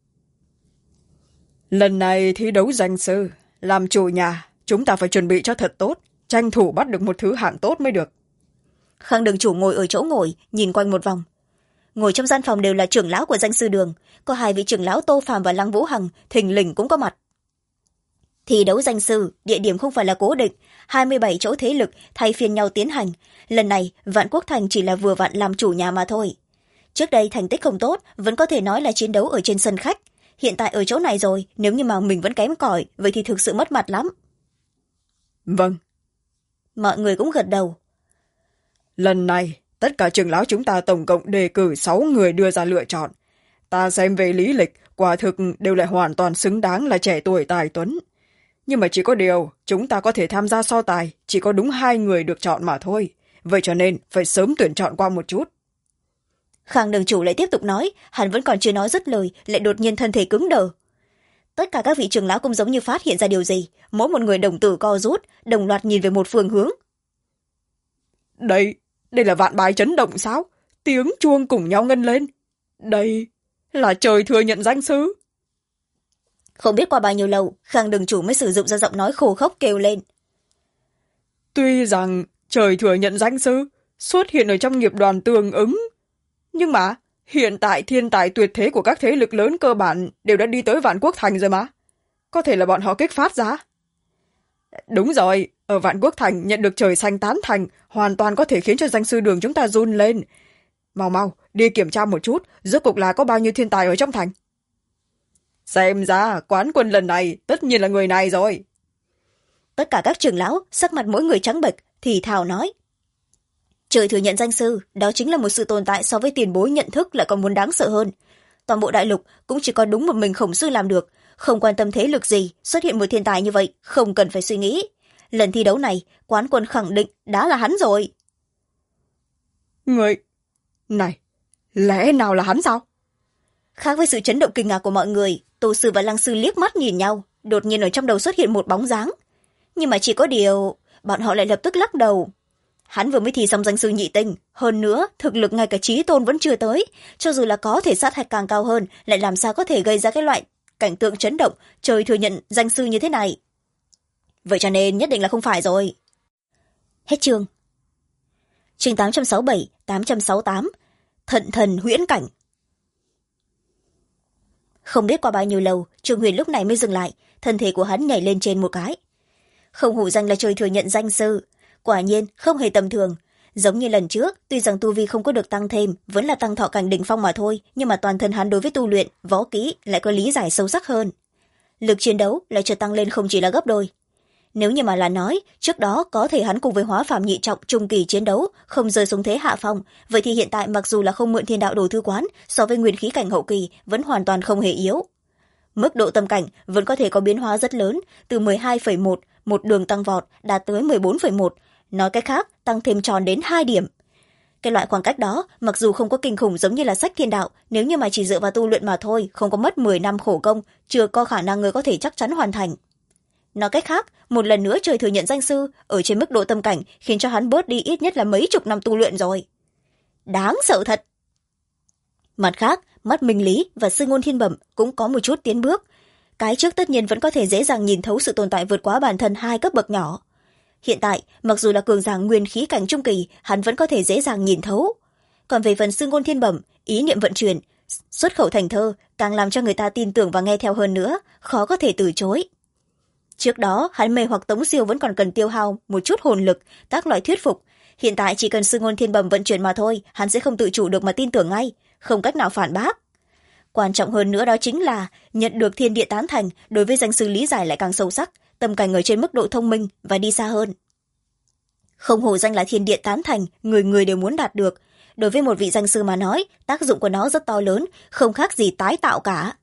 Lần này thi đấu danh sư, làm chủ nhà, chúng ta phải chuẩn bị cho thật tốt, tranh thủ bắt được một thứ hạng tốt mới được. Khang đường chủ ngồi ở chỗ ngồi, nhìn quanh một vòng. Ngồi trong gian phòng đều là trưởng lão của danh sư đường, có 2 vị trưởng lão Tô Phàm và Lăng Vũ Hằng, thình lình cũng có mặt. Thi đấu danh sư, địa điểm không phải là cố định, 27 chỗ thế lực thay phiên nhau tiến hành. Lần này, Vạn Quốc Thành chỉ là vừa vặn làm chủ nhà mà thôi. Trước đây thành tích không tốt, vẫn có thể nói là chiến đấu ở trên sân khách. Hiện tại ở chỗ này rồi, nếu như mà mình vẫn kém cỏi, vậy thì thực sự mất mặt lắm. Vâng. Mọi người cũng gật đầu. Lần này, tất cả trưởng lão chúng ta tổng cộng đề cử 6 người đưa ra lựa chọn. Ta xem về lý lịch, quả thực đều lại hoàn toàn xứng đáng là trẻ tuổi tài tuấn. Nhưng mà chỉ có điều, chúng ta có thể tham gia so tài, chỉ có đúng 2 người được chọn mà thôi. Vậy cho nên, phải sớm tuyển chọn qua một chút. Khang đường chủ lại tiếp tục nói, hắn vẫn còn chưa nói dứt lời, lại đột nhiên thân thể cứng đờ. Tất cả các vị trưởng lão cũng giống như phát hiện ra điều gì, mỗi một người đồng tử co rút, đồng loạt nhìn về một phương hướng. Đây là vạn bái chấn động sao? Tiếng chuông cùng nhau ngân lên. Đây là trời thừa nhận danh sư. Không biết qua bao nhiêu lâu, Khang đường chủ mới sử dụng ra giọng nói khô khốc kêu lên. Tuy rằng trời thừa nhận danh sư xuất hiện ở trong nghiệp đoàn tương ứng, nhưng mà hiện tại thiên tài tuyệt thế của các thế lực lớn cơ bản đều đã đi tới Vạn Quốc Thành rồi mà. Có thể là bọn họ kích phát ra. Đúng rồi, ở Vạn Quốc Thành nhận được trời xanh tán thành hoàn toàn có thể khiến cho danh sư đường chúng ta run lên. Mau mau, đi kiểm tra một chút, rốt cuộc là có bao nhiêu thiên tài ở trong thành. Xem ra, quán quân lần này tất nhiên là người này rồi. Tất cả các trưởng lão, sắc mặt mỗi người trắng bệch, thì thào nói. Trời thừa nhận danh sư, đó chính là một sự tồn tại so với tiền bối nhận thức lại còn muốn đáng sợ hơn. Toàn bộ đại lục cũng chỉ có đúng một mình khổng sư làm được, không quan tâm thế lực gì, xuất hiện một thiên tài như vậy, không cần phải suy nghĩ. Lần thi đấu này, quán quân khẳng định đã là hắn rồi. Người... Này, lẽ nào là hắn sao? Khác với sự chấn động kinh ngạc của mọi người, Tô Sư và Lăng Sư liếc mắt nhìn nhau, đột nhiên ở trong đầu xuất hiện một bóng dáng. Nhưng mà chỉ có điều, bọn họ lại lập tức lắc đầu. Hắn vừa mới thi xong danh sư nhị tinh, hơn nữa, thực lực ngay cả chí tôn vẫn chưa tới, cho dù là có thể sát hạch càng cao hơn, lại làm sao có thể gây ra cái loại cảnh tượng chấn động, trời thừa nhận danh sư như thế này. Vậy cho nên nhất định là không phải rồi. Hết chương. Chương 867, 868. Thận thần huyễn cảnh. Không biết qua bao nhiêu lâu, Trương Huyền lúc này mới dừng lại, thân thể của hắn nhảy lên trên một cái. Không hổ danh là trời thừa nhận danh sư, quả nhiên không hề tầm thường. Giống như lần trước, tuy rằng tu vi không có được tăng thêm, vẫn là tăng thọ cảnh đỉnh phong mà thôi, nhưng mà toàn thân hắn đối với tu luyện, võ kỹ lại có lý giải sâu sắc hơn. Lực chiến đấu lại chợt tăng lên không chỉ là gấp đôi. Nếu như mà là nói, trước đó có thể hắn cùng với hóa phàm nhị trọng trung kỳ chiến đấu, không rơi xuống thế hạ phong, vậy thì hiện tại mặc dù là không mượn thiên đạo đồ thư quán, so với nguyên khí cảnh hậu kỳ vẫn hoàn toàn không hề yếu. Mức độ tâm cảnh vẫn có thể có biến hóa rất lớn, từ 12,1, một đường tăng vọt, đạt tới 14,1, nói cách khác, tăng thêm tròn đến 2 điểm. Cái loại khoảng cách đó, mặc dù không có kinh khủng giống như là sách thiên đạo, nếu như mà chỉ dựa vào tu luyện mà thôi, không có mất 10 năm khổ công, chưa có khả năng người có thể chắc chắn hoàn thành. Nói cách khác, một lần nữa trời thừa nhận danh sư, ở trên mức độ tâm cảnh, khiến cho hắn bớt đi ít nhất là mấy chục năm tu luyện rồi. Đáng sợ thật! Mặt khác, mắt minh lý và sư ngôn thiên bẩm cũng có một chút tiến bước. Cái trước tất nhiên vẫn có thể dễ dàng nhìn thấu sự tồn tại vượt quá bản thân 2 cấp bậc nhỏ. Hiện tại, mặc dù là cường giả nguyên khí cảnh trung kỳ, hắn vẫn có thể dễ dàng nhìn thấu. Còn về phần sư ngôn thiên bẩm, ý niệm vận chuyển, xuất khẩu thành thơ, càng làm cho người ta tin tưởng và nghe theo hơn nữa, khó có thể từ chối. Trước đó, hắn mê hoặc tống siêu vẫn còn cần tiêu hao một chút hồn lực, các loại thuyết phục. Hiện tại chỉ cần sư ngôn thiên bẩm vận chuyển mà thôi, hắn sẽ không tự chủ được mà tin tưởng ngay, không cách nào phản bác. Quan trọng hơn nữa đó chính là nhận được thiên địa tán thành, đối với danh sư lý giải lại càng sâu sắc, tâm cảnh ở trên mức độ thông minh và đi xa hơn. Không hổ danh là thiên địa tán thành, người người đều muốn đạt được. Đối với một vị danh sư mà nói, tác dụng của nó rất to lớn, không khác gì tái tạo cả.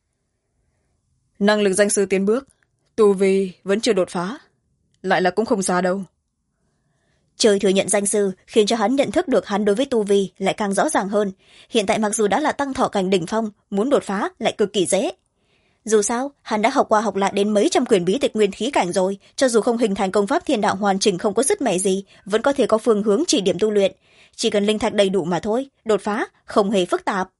Năng lực danh sư tiến bước, tu vi vẫn chưa đột phá, lại là cũng không xa đâu. Trời thừa nhận danh sư khiến cho hắn nhận thức được hắn đối với tu vi lại càng rõ ràng hơn. Hiện tại mặc dù đã là tăng thọ cảnh đỉnh phong, muốn đột phá lại cực kỳ dễ. Dù sao, hắn đã học qua học lại đến mấy trăm quyển bí tịch nguyên khí cảnh rồi, cho dù không hình thành công pháp thiên đạo hoàn chỉnh không có sức mẻ gì, vẫn có thể có phương hướng chỉ điểm tu luyện. Chỉ cần linh thạch đầy đủ mà thôi, đột phá không hề phức tạp.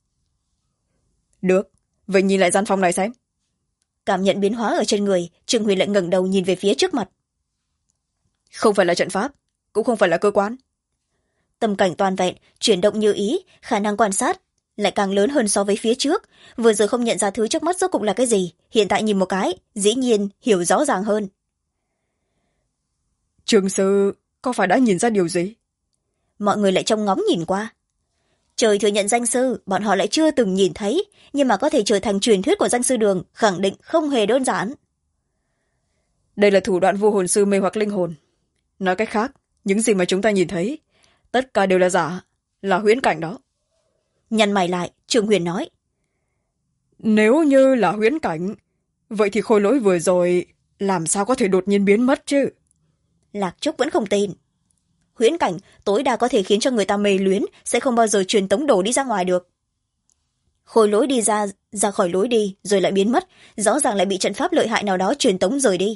Được, vậy nhìn lại gian phòng này xem. Cảm nhận biến hóa ở trên người, Trương Huyền lại ngẩng đầu nhìn về phía trước mặt. Không phải là trận pháp, cũng không phải là cơ quan. Tâm cảnh toàn vẹn, chuyển động như ý, khả năng quan sát lại càng lớn hơn so với phía trước. Vừa rồi không nhận ra thứ trước mắt rốt cục là cái gì, hiện tại nhìn một cái, dĩ nhiên hiểu rõ ràng hơn. Trường sư có phải đã nhìn ra điều gì? Mọi người lại trông ngóng nhìn qua. Trời thừa nhận danh sư, bọn họ lại chưa từng nhìn thấy, nhưng mà có thể trở thành truyền thuyết của danh sư đường, khẳng định không hề đơn giản. Đây là thủ đoạn vô hồn sư mê hoặc linh hồn. Nói cách khác, những gì mà chúng ta nhìn thấy, tất cả đều là giả, là huyễn cảnh đó. Nhăn mày lại, Trương Huyền nói. Nếu như là huyễn cảnh, vậy thì khôi lỗi vừa rồi làm sao có thể đột nhiên biến mất chứ? Lạc Trúc vẫn không tin. Huyễn cảnh tối đa có thể khiến cho người ta mê luyến, sẽ không bao giờ truyền tống đồ đi ra ngoài được. Khôi lỗi đi ra khỏi lối đi, rồi lại biến mất, rõ ràng lại bị trận pháp lợi hại nào đó truyền tống rời đi.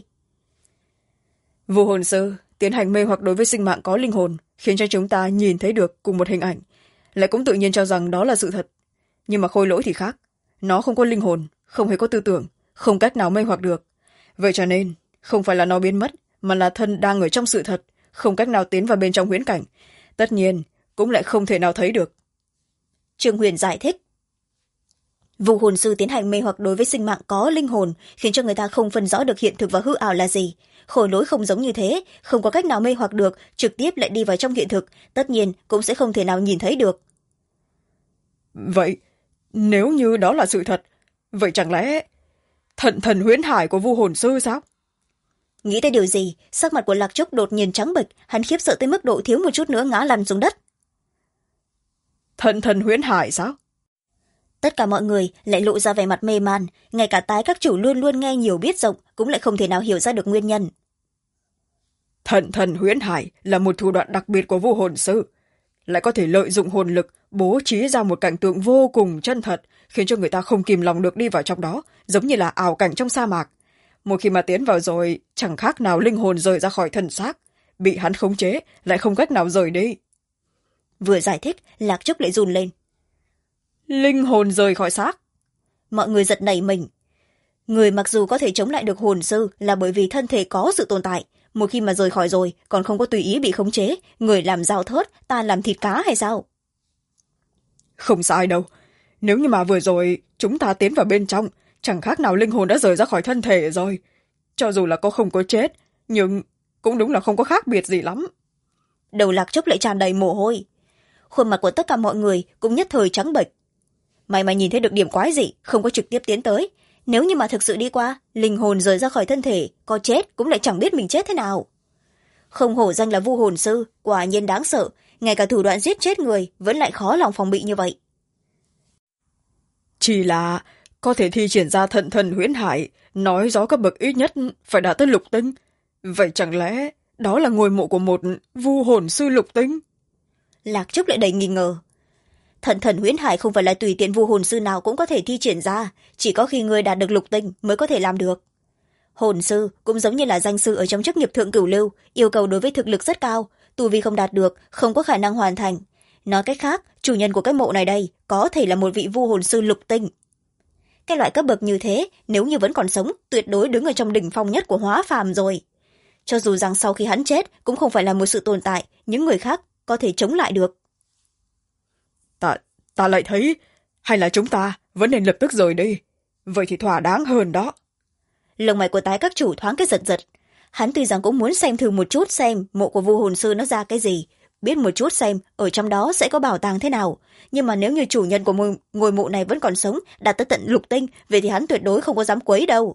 Vô hồn sư tiến hành mê hoặc đối với sinh mạng có linh hồn, khiến cho chúng ta nhìn thấy được cùng một hình ảnh, lại cũng tự nhiên cho rằng đó là sự thật. Nhưng mà khôi lỗi thì khác, nó không có linh hồn, không hề có tư tưởng, không cách nào mê hoặc được. Vậy cho nên, không phải là nó biến mất, mà là thân đang ở trong sự thật, không cách nào tiến vào bên trong huyễn cảnh. Tất nhiên, cũng lại không thể nào thấy được. Trương Huyền giải thích. Vô hồn sư tiến hành mê hoặc đối với sinh mạng có linh hồn, khiến cho người ta không phân rõ được hiện thực và hư ảo là gì. Khôi lỗi không giống như thế, không có cách nào mê hoặc được, trực tiếp lại đi vào trong hiện thực, tất nhiên cũng sẽ không thể nào nhìn thấy được. Vậy, nếu như đó là sự thật, vậy chẳng lẽ thận thần huyễn hải của vô hồn sư sao? Nghĩ tới điều gì, sắc mặt của Lạc Trúc đột nhiên trắng bệch, hắn khiếp sợ tới mức độ thiếu một chút nữa ngã lăn xuống đất. Thận thần huyễn hải sao? Tất cả mọi người lại lộ ra vẻ mặt mê man, ngay cả tái các chủ luôn luôn nghe nhiều biết rộng cũng lại không thể nào hiểu ra được nguyên nhân. Thận thần huyễn hải là một thủ đoạn đặc biệt của vô hồn sư, lại có thể lợi dụng hồn lực bố trí ra một cảnh tượng vô cùng chân thật, khiến cho người ta không kìm lòng được đi vào trong đó, giống như là ảo cảnh trong sa mạc. Một khi mà tiến vào rồi, chẳng khác nào linh hồn rời ra khỏi thân xác, bị hắn khống chế lại không cách nào rời đi. Vừa giải thích, Lạc Trúc lại run lên. Linh hồn rời khỏi xác? Mọi người giật nảy mình. Người mặc dù có thể chống lại được hồn sư là bởi vì thân thể có sự tồn tại, một khi mà rời khỏi rồi còn không có tùy ý bị khống chế, người làm dao thớt, ta làm thịt cá hay sao? Không sai đâu. Nếu như mà vừa rồi chúng ta tiến vào bên trong, chẳng khác nào linh hồn đã rời ra khỏi thân thể rồi. Cho dù là có không có chết, nhưng cũng đúng là không có khác biệt gì lắm. Đầu Lạc Chốc lại tràn đầy mồ hôi. Khuôn mặt của tất cả mọi người cũng nhất thời trắng bệch. Mày mà nhìn thấy được điểm quái gì, không có trực tiếp tiến tới. Nếu như mà thực sự đi qua, linh hồn rời ra khỏi thân thể, có chết cũng lại chẳng biết mình chết thế nào. Không hổ danh là vu hồn sư, quả nhiên đáng sợ, ngay cả thủ đoạn giết chết người vẫn lại khó lòng phòng bị như vậy. Chỉ là có thể thi triển ra thận thần huyễn hải, nói gió cấp bậc ít nhất phải đạt tới lục tinh. Vậy chẳng lẽ đó là ngôi mộ của một vu hồn sư lục tinh? Lạc Trúc lại đầy nghi ngờ. Thận thần huyễn hải không phải là tùy tiện vu hồn sư nào cũng có thể thi triển ra, chỉ có khi người đạt được lục tinh mới có thể làm được. Hồn sư cũng giống như là danh sư ở trong chức nghiệp thượng cửu lưu, yêu cầu đối với thực lực rất cao, tu vi không đạt được, không có khả năng hoàn thành. Nói cách khác, chủ nhân của cái mộ này đây có thể là một vị vu hồn sư lục tinh. Cái loại cấp bậc như thế, nếu như vẫn còn sống, tuyệt đối đứng ở trong đỉnh phong nhất của hóa phàm rồi. Cho dù rằng sau khi hắn chết, cũng không phải là một sự tồn tại, những người khác có thể chống lại được. Ta lại thấy, hay là chúng ta vẫn nên lập tức rời đi. Vậy thì thỏa đáng hơn đó. Lông mày của tái các chủ thoáng cái giật giật. Hắn tuy rằng cũng muốn xem thử một chút xem mộ của vu hồn sư nó ra cái gì, biết một chút xem ở trong đó sẽ có bảo tàng thế nào. Nhưng mà nếu như chủ nhân của ngôi mộ này vẫn còn sống, đạt tới tận lục tinh, vậy thì hắn tuyệt đối không có dám quấy đâu.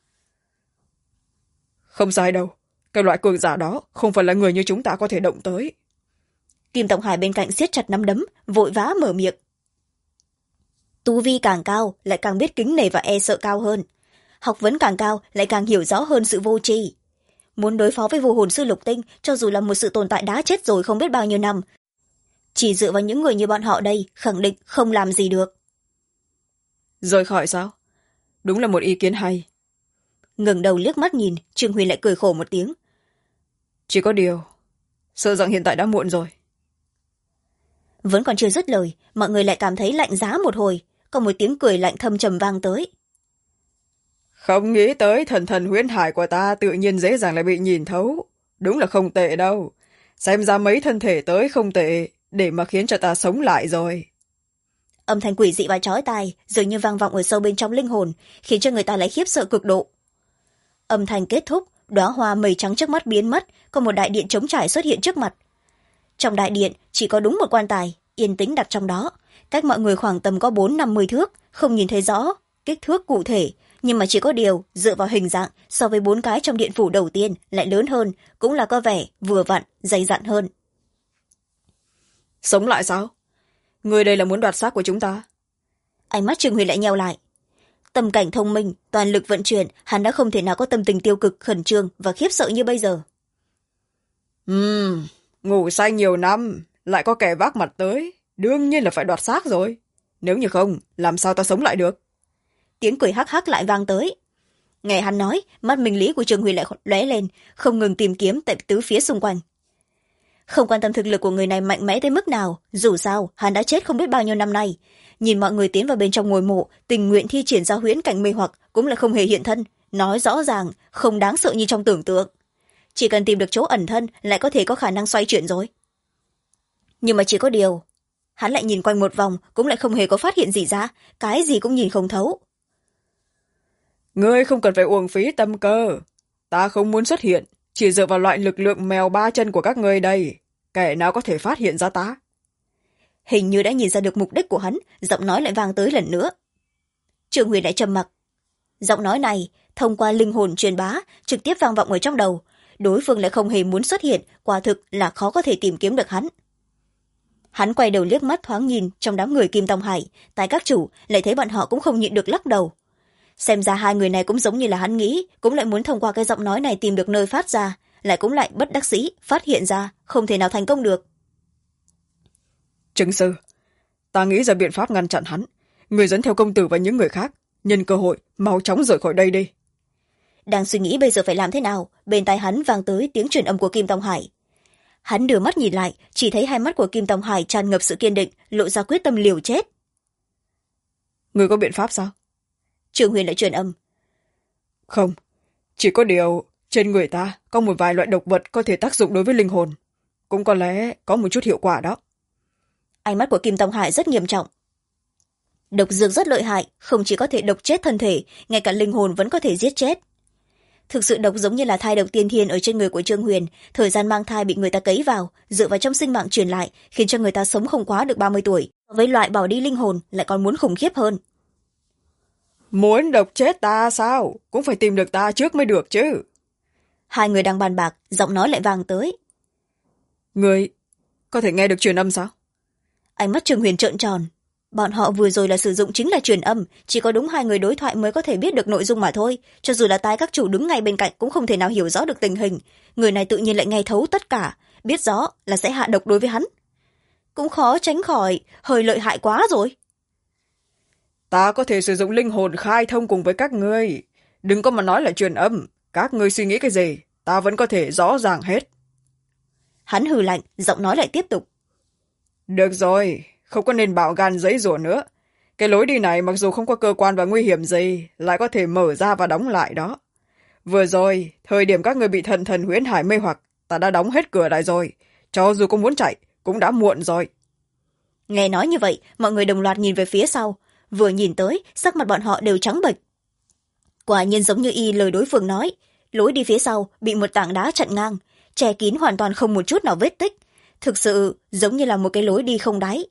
Không sai đâu. Cái loại cường giả đó không phải là người như chúng ta có thể động tới. Kim Tổng Hải bên cạnh siết chặt nắm đấm, vội vã mở miệng. Tu vi càng cao, lại càng biết kính nể và e sợ cao hơn. Học vấn càng cao, lại càng hiểu rõ hơn sự vô tri. Muốn đối phó với vu hồn sư lục tinh, cho dù là một sự tồn tại đã chết rồi không biết bao nhiêu năm, chỉ dựa vào những người như bọn họ đây, khẳng định không làm gì được. Rời khỏi sao? Đúng là một ý kiến hay. Ngẩng đầu liếc mắt nhìn, Trương Huyền lại cười khổ một tiếng. Chỉ có điều, sợ rằng hiện tại đã muộn rồi. Vẫn còn chưa dứt lời, mọi người lại cảm thấy lạnh giá một hồi, có một tiếng cười lạnh thâm trầm vang tới. Không nghĩ tới thần thần huyễn hải của ta tự nhiên dễ dàng lại bị nhìn thấu. Đúng là không tệ đâu. Xem ra mấy thân thể tới không tệ, để mà khiến cho ta sống lại rồi. Âm thanh quỷ dị và chói tai dường như vang vọng ở sâu bên trong linh hồn, khiến cho người ta lại khiếp sợ cực độ. Âm thanh kết thúc, đóa hoa mây trắng trước mắt biến mất, có một đại điện trống trải xuất hiện trước mặt. Trong đại điện chỉ có đúng một quan tài yên tĩnh đặt trong đó, cách mọi người khoảng tầm có 4-50 thước, không nhìn thấy rõ kích thước cụ thể, nhưng mà chỉ có điều dựa vào hình dạng so với 4 cái trong điện phủ đầu tiên lại lớn hơn, cũng là có vẻ vừa vặn dày dặn hơn. Sống lại sao? Người đây là muốn đoạt xác của chúng ta? Ánh mắt Trương Huyền lại nheo lại. Tâm cảnh thông minh, toàn lực vận chuyển, hắn đã không thể nào có tâm tình tiêu cực, khẩn trương và khiếp sợ như bây giờ. Ngủ say nhiều năm, lại có kẻ vác mặt tới, đương nhiên là phải đoạt xác rồi. Nếu như không, làm sao ta sống lại được? Tiếng cười hắc hắc lại vang tới. Nghe hắn nói, mắt minh lý của Trương Huyền lại lóe lên, không ngừng tìm kiếm tại tứ phía xung quanh. Không quan tâm thực lực của người này mạnh mẽ tới mức nào, dù sao hắn đã chết không biết bao nhiêu năm nay. Nhìn mọi người tiến vào bên trong ngôi mộ, tình nguyện thi triển ra huyễn cảnh mê hoặc cũng là không hề hiện thân, nói rõ ràng không đáng sợ như trong tưởng tượng. Chỉ cần tìm được chỗ ẩn thân lại có thể có khả năng xoay chuyển rồi. Nhưng mà chỉ có điều, hắn lại nhìn quanh một vòng cũng lại không hề có phát hiện gì ra, cái gì cũng nhìn không thấu. Ngươi không cần phải uổng phí tâm cơ. Ta không muốn xuất hiện, chỉ dựa vào loại lực lượng mèo 3 chân của các ngươi đây. Kẻ nào có thể phát hiện ra ta? Hình như đã nhìn ra được mục đích của hắn, giọng nói lại vang tới lần nữa. Trương Huyền lại trầm mặc. Giọng nói này thông qua linh hồn truyền bá, trực tiếp vang vọng ở trong đầu. Đối phương lại không hề muốn xuất hiện, quả thực là khó có thể tìm kiếm được hắn. Hắn quay đầu liếc mắt thoáng nhìn trong đám người Kim Tông Hải, tại các chủ lại thấy bọn họ cũng không nhịn được lắc đầu. Xem ra hai người này cũng giống như là hắn nghĩ, cũng lại muốn thông qua cái giọng nói này tìm được nơi phát ra, lại cũng lại bất đắc dĩ phát hiện ra không thể nào thành công được. Chứng sư, ta nghĩ ra biện pháp ngăn chặn hắn. Người dẫn theo công tử và những người khác, nhân cơ hội mau chóng rời khỏi đây đi. Đang suy nghĩ bây giờ phải làm thế nào, bên tai hắn vang tới tiếng truyền âm của Kim Tông Hải. Hắn đưa mắt nhìn lại, chỉ thấy hai mắt của Kim Tông Hải tràn ngập sự kiên định, lộ ra quyết tâm liều chết. Người có biện pháp sao? Trương Huyền lại truyền âm. Không, chỉ có điều trên người ta có một vài loại độc vật có thể tác dụng đối với linh hồn, cũng có lẽ có một chút hiệu quả đó. Ánh mắt của Kim Tông Hải rất nghiêm trọng. Độc dược rất lợi hại, không chỉ có thể độc chết thân thể, ngay cả linh hồn vẫn có thể giết chết. Thực sự độc giống như là thai độc tiên thiên ở trên người của Trương Huyền, thời gian mang thai bị người ta cấy vào, dựa vào trong sinh mạng truyền lại, khiến cho người ta sống không quá được 30 tuổi. Với loại bỏ đi linh hồn lại còn muốn khủng khiếp hơn. Muốn độc chết ta sao? Cũng phải tìm được ta trước mới được chứ. Hai người đang bàn bạc, giọng nói lại vang tới. Người có thể nghe được truyền âm sao? Ánh mắt Trương Huyền trợn tròn. Bọn họ vừa rồi là sử dụng chính là truyền âm, chỉ có đúng hai người đối thoại mới có thể biết được nội dung mà thôi. Cho dù là tái các chủ đứng ngay bên cạnh cũng không thể nào hiểu rõ được tình hình. Người này tự nhiên lại nghe thấu tất cả, biết rõ là sẽ hạ độc đối với hắn. Cũng khó tránh khỏi, hơi lợi hại quá rồi. Ta có thể sử dụng linh hồn khai thông cùng với các ngươi. Đừng có mà nói là truyền âm. Các ngươi suy nghĩ cái gì, ta vẫn có thể rõ ràng hết. Hắn hừ lạnh, giọng nói lại tiếp tục. Được rồi, không có nên bạo gan giấy rủa nữa. Cái lối đi này mặc dù không có cơ quan và nguy hiểm gì, lại có thể mở ra và đóng lại đó. Vừa rồi, thời điểm các người bị thần thần huyễn hải mê hoặc, ta đã đóng hết cửa lại rồi. Cho dù có muốn chạy, cũng đã muộn rồi. Nghe nói như vậy, mọi người đồng loạt nhìn về phía sau. Vừa nhìn tới, sắc mặt bọn họ đều trắng bệch. Quả nhiên giống như y lời đối phương nói, lối đi phía sau bị một tảng đá chặn ngang, che kín hoàn toàn không một chút nào vết tích. Thực sự giống như là một cái lối đi không đáy.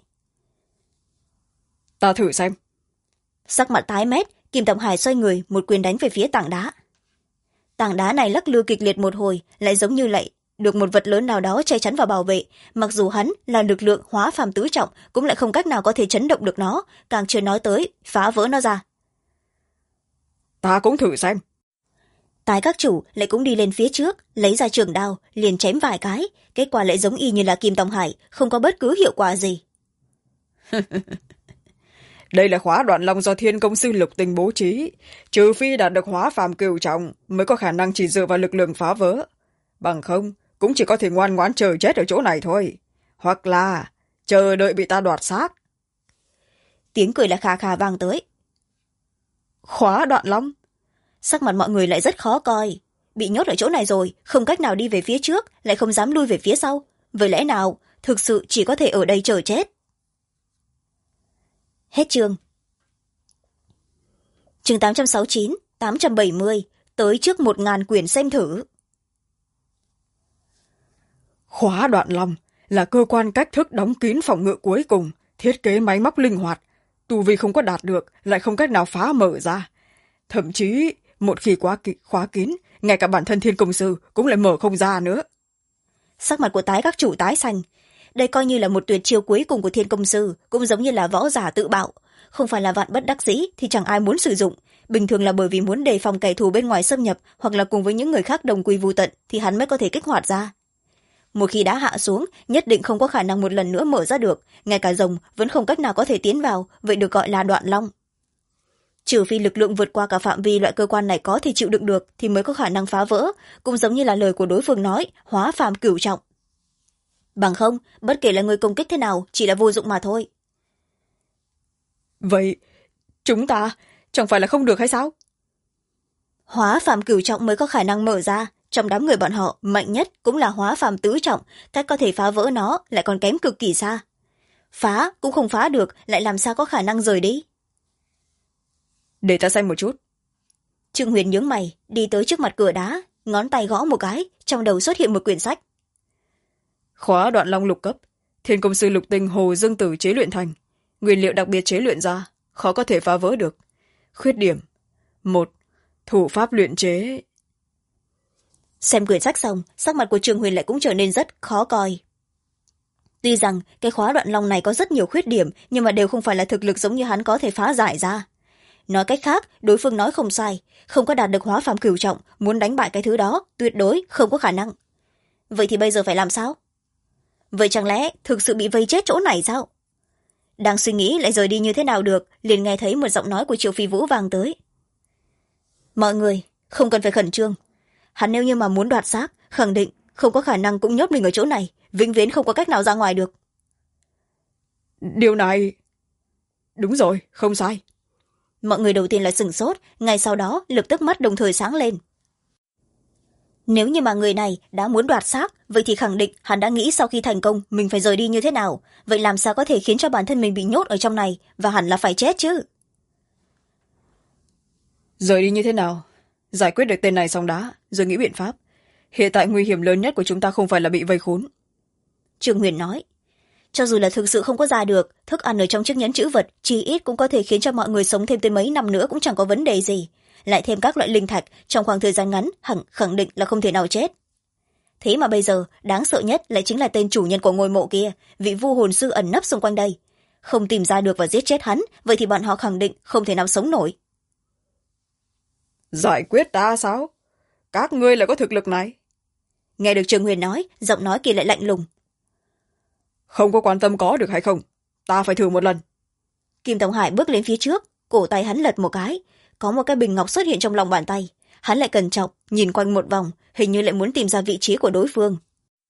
Ta thử xem. Sắc mặt tái mét, Kim Tổng Hải xoay người một quyền đánh về phía tảng đá. Tảng đá này lắc lư kịch liệt một hồi, lại giống như lại được một vật lớn nào đó che chắn và bảo vệ. Mặc dù hắn là lực lượng hóa phàm tứ trọng, cũng lại không cách nào có thể chấn động được nó, càng chưa nói tới phá vỡ nó ra. Ta cũng thử xem. Tái các chủ lại cũng đi lên phía trước, lấy ra trường đao, liền chém vài cái. Kết quả lại giống y như là Kim Tông Hải, không có bất cứ hiệu quả gì. Đây là khóa đoạn long do Thiên Công Sư Lục Tình bố trí. Trừ phi đạt được hóa phàm cửu trọng, mới có khả năng chỉ dựa vào lực lượng phá vỡ. Bằng không, cũng chỉ có thể ngoan ngoãn chờ chết ở chỗ này thôi. Hoặc là chờ đợi bị ta đoạt xác. Tiếng cười là khà khà vang tới. Khóa đoạn long? Sắc mặt mọi người lại rất khó coi. Bị nhốt ở chỗ này rồi, không cách nào đi về phía trước, lại không dám lui về phía sau. Vậy lẽ nào, thực sự chỉ có thể ở đây chờ chết? Hết chương. Chương 869, 870, tới trước 1000 quyển xem thử. Khóa đoạn long là cơ quan cách thức đóng kín phòng ngự cuối cùng, thiết kế máy móc linh hoạt. Tu vi không có đạt được, lại không cách nào phá mở ra. Thậm chí, một khi khóa kín, ngay cả bản thân Thiên Công Sư cũng lại mở không ra nữa. Sắc mặt của tái các chủ tái xanh. Đây coi như là một tuyệt chiêu cuối cùng của Thiên Công Sư, cũng giống như là võ giả tự bạo. Không phải là vạn bất đắc dĩ thì chẳng ai muốn sử dụng. Bình thường là bởi vì muốn đề phòng kẻ thù bên ngoài xâm nhập, hoặc là cùng với những người khác đồng quy vu tận thì hắn mới có thể kích hoạt ra. Một khi đã hạ xuống, nhất định không có khả năng một lần nữa mở ra được, ngay cả rồng vẫn không cách nào có thể tiến vào, vậy được gọi là đoạn long. Trừ phi lực lượng vượt qua cả phạm vi loại cơ quan này có thể chịu đựng được thì mới có khả năng phá vỡ, cũng giống như là lời của đối phương nói, hóa phàm cửu trọng. Bằng không, bất kể là người công kích thế nào, chỉ là vô dụng mà thôi. Vậy, chúng ta chẳng phải là không được hay sao? Hóa phàm cửu trọng mới có khả năng mở ra, trong đám người bọn họ, mạnh nhất cũng là hóa phàm tứ trọng, cách có thể phá vỡ nó lại còn kém cực kỳ xa. Phá cũng không phá được, lại làm sao có khả năng rời đi? Để ta xem một chút. Trương Huyền nhướng mày, đi tới trước mặt cửa đá, ngón tay gõ một cái, trong đầu xuất hiện một quyển sách. Khóa đoạn long lục cấp, Thiên Công Sư Lục Tình Hồ Dương Tử chế luyện thành. Nguyên liệu đặc biệt chế luyện ra, khó có thể phá vỡ được. Khuyết điểm: 1. Thủ pháp luyện chế. Xem quyển sách xong, sắc mặt của Trương Huyền lại cũng trở nên rất khó coi. Tuy rằng cái khóa đoạn long này có rất nhiều khuyết điểm, nhưng mà đều không phải là thực lực giống như hắn có thể phá giải ra. Nói cách khác, đối phương nói không sai, không có đạt được hóa phàm cửu trọng, muốn đánh bại cái thứ đó, tuyệt đối không có khả năng. Vậy thì bây giờ phải làm sao? Vậy chẳng lẽ thực sự bị vây chết chỗ này sao? Đang suy nghĩ lại rời đi như thế nào được, liền nghe thấy một giọng nói của Triệu Phi Vũ vang tới. Mọi người, không cần phải khẩn trương. Hắn nếu như mà muốn đoạt xác, khẳng định không có khả năng cũng nhốt mình ở chỗ này, vĩnh viễn không có cách nào ra ngoài được. Điều này... Đúng rồi, không sai. Mọi người đầu tiên là sửng sốt, ngay sau đó lập tức mắt đồng thời sáng lên. Nếu như mà người này đã muốn đoạt xác, vậy thì khẳng định hắn đã nghĩ sau khi thành công mình phải rời đi như thế nào. Vậy làm sao có thể khiến cho bản thân mình bị nhốt ở trong này, và hẳn là phải chết chứ. Rời đi như thế nào? Giải quyết được tên này xong đã, rồi nghĩ biện pháp. Hiện tại nguy hiểm lớn nhất của chúng ta không phải là bị vây khốn. Trương Huyền nói. Cho dù là thực sự không có ra được, thức ăn ở trong chiếc nhẫn trữ vật chí ít cũng có thể khiến cho mọi người sống thêm tới mấy năm nữa cũng chẳng có vấn đề gì. Lại thêm các loại linh thạch, trong khoảng thời gian ngắn khẳng định là không thể nào chết. Thế mà bây giờ đáng sợ nhất lại chính là tên chủ nhân của ngôi mộ kia, vị vu hồn sư ẩn nấp xung quanh đây. Không tìm ra được và giết chết hắn, vậy thì bọn họ khẳng định không thể nào sống nổi. Giải quyết ta sao? Các ngươi lại có thực lực này? Nghe được Trương Huyền nói, giọng nói kia lại lạnh lùng. Không có quan tâm có được hay không, ta phải thử một lần. Kim Tông Hải bước lên phía trước, cổ tay hắn lật một cái, có một cái bình ngọc xuất hiện trong lòng bàn tay. Hắn lại cẩn trọng nhìn quanh một vòng, hình như lại muốn tìm ra vị trí của đối phương.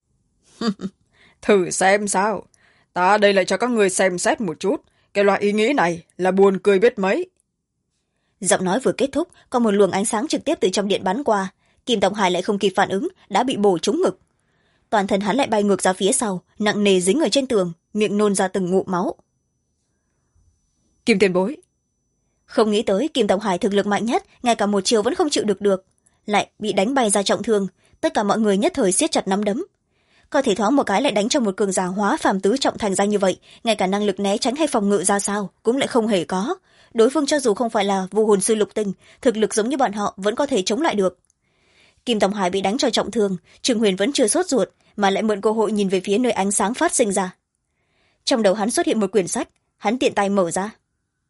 Thử xem sao, ta đây lại cho các ngươi xem xét một chút, cái loại ý nghĩ này là buồn cười biết mấy. Giọng nói vừa kết thúc, có một luồng ánh sáng trực tiếp từ trong điện bắn qua. Kim Tông Hải lại không kịp phản ứng, đã bị bổ trúng ngực. Toàn thân hắn lại bay ngược ra phía sau, nặng nề dính ở trên tường, miệng nôn ra từng ngụm máu. Kim tiền bối. Không nghĩ tới Kim Tông Hải thực lực mạnh nhất, ngay cả một chiều vẫn không chịu được, lại bị đánh bay ra trọng thương. Tất cả mọi người nhất thời siết chặt nắm đấm. Có thể thoáng một cái lại đánh cho một cường giả hóa phàm tứ trọng thành ra như vậy, ngay cả năng lực né tránh hay phòng ngự ra sao cũng lại không hề có. Đối phương cho dù không phải là vu hồn sư lục tinh, thực lực giống như bọn họ vẫn có thể chống lại được. Kim Tông Hải bị đánh cho trọng thương, Trương Huyền vẫn chưa sốt ruột, mà lại mượn cơ hội nhìn về phía nơi ánh sáng phát sinh ra. Trong đầu hắn xuất hiện một quyển sách, hắn tiện tay mở ra.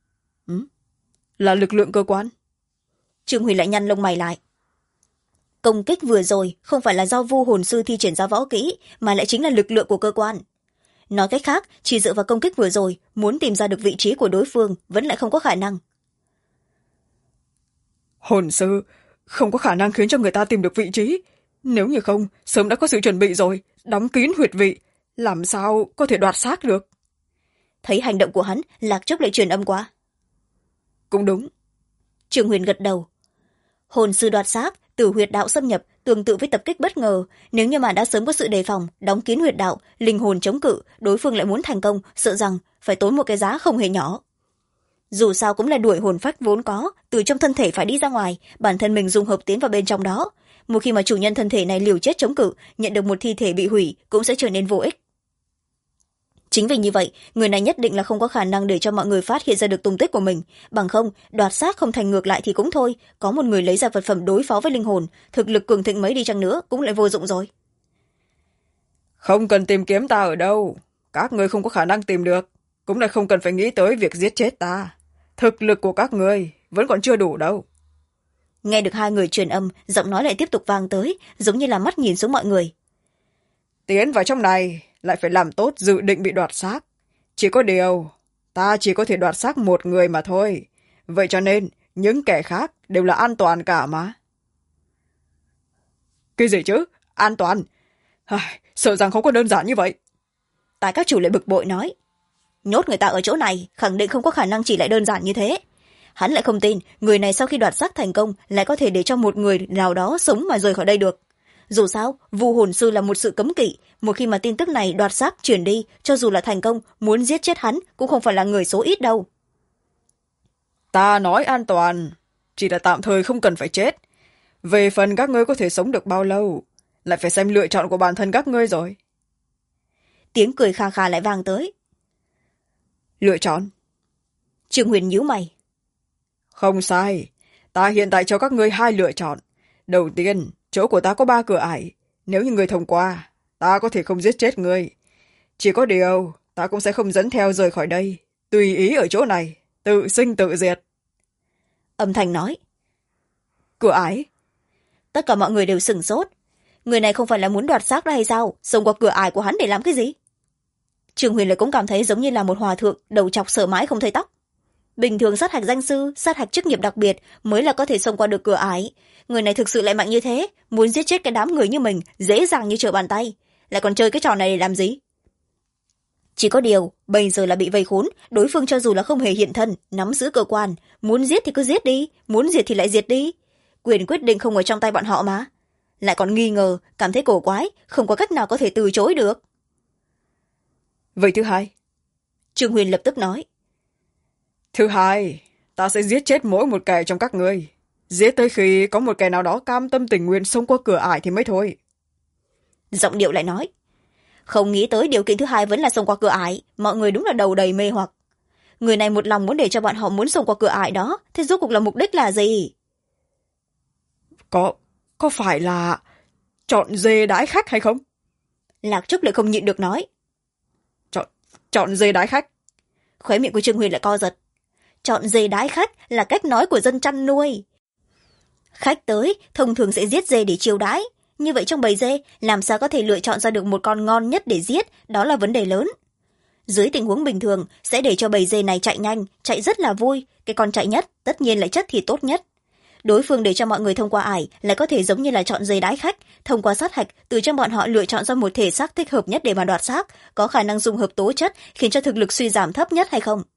Là lực lượng cơ quan. Trương Huyền lại nhăn lông mày lại. Công kích vừa rồi không phải là do vu hồn sư thi triển ra võ kỹ, mà lại chính là lực lượng của cơ quan. Nói cách khác, chỉ dựa vào công kích vừa rồi, muốn tìm ra được vị trí của đối phương vẫn lại không có khả năng. Hồn sư không có khả năng khiến cho người ta tìm được vị trí. Nếu như không, sớm đã có sự chuẩn bị rồi, đóng kín huyệt vị, làm sao có thể đoạt xác được. Thấy hành động của hắn, Lạc Trúc lại truyền âm qua. Cũng đúng. Trương Huyền gật đầu. Hồn sư đoạt xác, tử huyệt đạo xâm nhập, tương tự với tập kích bất ngờ. Nếu như mà đã sớm có sự đề phòng, đóng kín huyệt đạo, linh hồn chống cự, đối phương lại muốn thành công, sợ rằng phải tốn một cái giá không hề nhỏ. Dù sao cũng là đuổi hồn phách vốn có, từ trong thân thể phải đi ra ngoài, bản thân mình dung hợp tiến vào bên trong đó. Một khi mà chủ nhân thân thể này liều chết chống cự, nhận được một thi thể bị hủy cũng sẽ trở nên vô ích. Chính vì như vậy, người này nhất định là không có khả năng để cho mọi người phát hiện ra được tung tích của mình. Bằng không, đoạt xác không thành ngược lại thì cũng thôi. Có một người lấy ra vật phẩm đối phó với linh hồn, thực lực cường thịnh mấy đi chăng nữa cũng lại vô dụng rồi. Không cần tìm kiếm ta ở đâu. Các ngươi không có khả năng tìm được. Cũng lại không cần phải nghĩ tới việc giết chết ta. Thực lực của các ngươi vẫn còn chưa đủ đâu. Nghe được hai người truyền âm, giọng nói lại tiếp tục vang tới, giống như là mắt nhìn xuống mọi người. Tiến vào trong này lại phải làm tốt dự định bị đoạt xác. Chỉ có điều, ta chỉ có thể đoạt xác một người mà thôi. Vậy cho nên, những kẻ khác đều là an toàn cả mà. Cái gì chứ? An toàn? Sợ rằng không có đơn giản như vậy. Tại các chủ lại bực bội nói. Nhốt người ta ở chỗ này, khẳng định không có khả năng chỉ lại đơn giản như thế. Hắn lại không tin, người này sau khi đoạt xác thành công lại có thể để cho một người nào đó sống mà rời khỏi đây được. Dù sao, vu hồn sư là một sự cấm kỵ, một khi mà tin tức này đoạt xác chuyển đi, cho dù là thành công, muốn giết chết hắn cũng không phải là người số ít đâu. Ta nói an toàn, chỉ là tạm thời không cần phải chết. Về phần các ngươi có thể sống được bao lâu, lại phải xem lựa chọn của bản thân các ngươi rồi. Tiếng cười kha kha lại vang tới. Lựa chọn? Trương Huyền nhíu mày. Không sai, ta hiện tại cho các ngươi hai lựa chọn. Đầu tiên, chỗ của ta có 3 cửa ải. Nếu như ngươi thông qua, ta có thể không giết chết ngươi. Chỉ có điều, ta cũng sẽ không dẫn theo rời khỏi đây. Tùy ý ở chỗ này, tự sinh tự diệt. Âm thanh nói. Cửa ải? Tất cả mọi người đều sửng sốt. Người này không phải là muốn đoạt xác ra hay sao? Xông qua cửa ải của hắn để làm cái gì? Trương Huyền lại cũng cảm thấy giống như là một hòa thượng đầu chọc sợ mãi không thấy tóc. Bình thường sát hạch danh sư, sát hạch chức nghiệp đặc biệt mới là có thể xông qua được cửa ải. Người này thực sự lại mạnh như thế, muốn giết chết cái đám người như mình dễ dàng như trở bàn tay, lại còn chơi cái trò này để làm gì? Chỉ có điều bây giờ là bị vây khốn, đối phương cho dù là không hề hiện thân, nắm giữ cơ quan, muốn giết thì cứ giết đi, muốn diệt thì lại diệt đi, quyền quyết định không ở trong tay bọn họ mà. lại còn nghi ngờ, cảm thấy cổ quái, không có cách nào có thể từ chối được. Vậy thứ hai? Trương Huyền lập tức nói. Thứ hai, ta sẽ giết chết mỗi một kẻ trong các ngươi. Giết tới khi có một kẻ nào đó cam tâm tình nguyện xông qua cửa ải thì mới thôi. Giọng điệu lại nói. Không nghĩ tới điều kiện thứ hai vẫn là xông qua cửa ải, mọi người đúng là đầu đầy mê hoặc. Người này một lòng muốn để cho bọn họ muốn xông qua cửa ải đó, thế rốt cuộc là mục đích là gì? Có phải là chọn dê đãi khách hay không? Lạc Trúc lại không nhịn được nói. Chọn dê đãi khách? Khóe miệng của Trương Huyền lại co giật. Chọn dê đãi khách là cách nói của dân chăn nuôi. Khách tới thông thường sẽ giết dê để chiêu đãi. Như vậy trong bầy dê làm sao có thể lựa chọn ra được một con ngon nhất để giết, đó là vấn đề lớn. Dưới tình huống bình thường sẽ để cho bầy dê này chạy nhanh, chạy rất là vui, cái con chạy nhất tất nhiên lại chất thịt tốt nhất. Đối phương để cho mọi người thông qua ải lại có thể giống như là chọn dê đái khách, thông qua sát hạch từ trong bọn họ lựa chọn ra một thể xác thích hợp nhất để mà đoạt xác, có khả năng dung hợp tố chất khiến cho thực lực suy giảm thấp nhất hay không?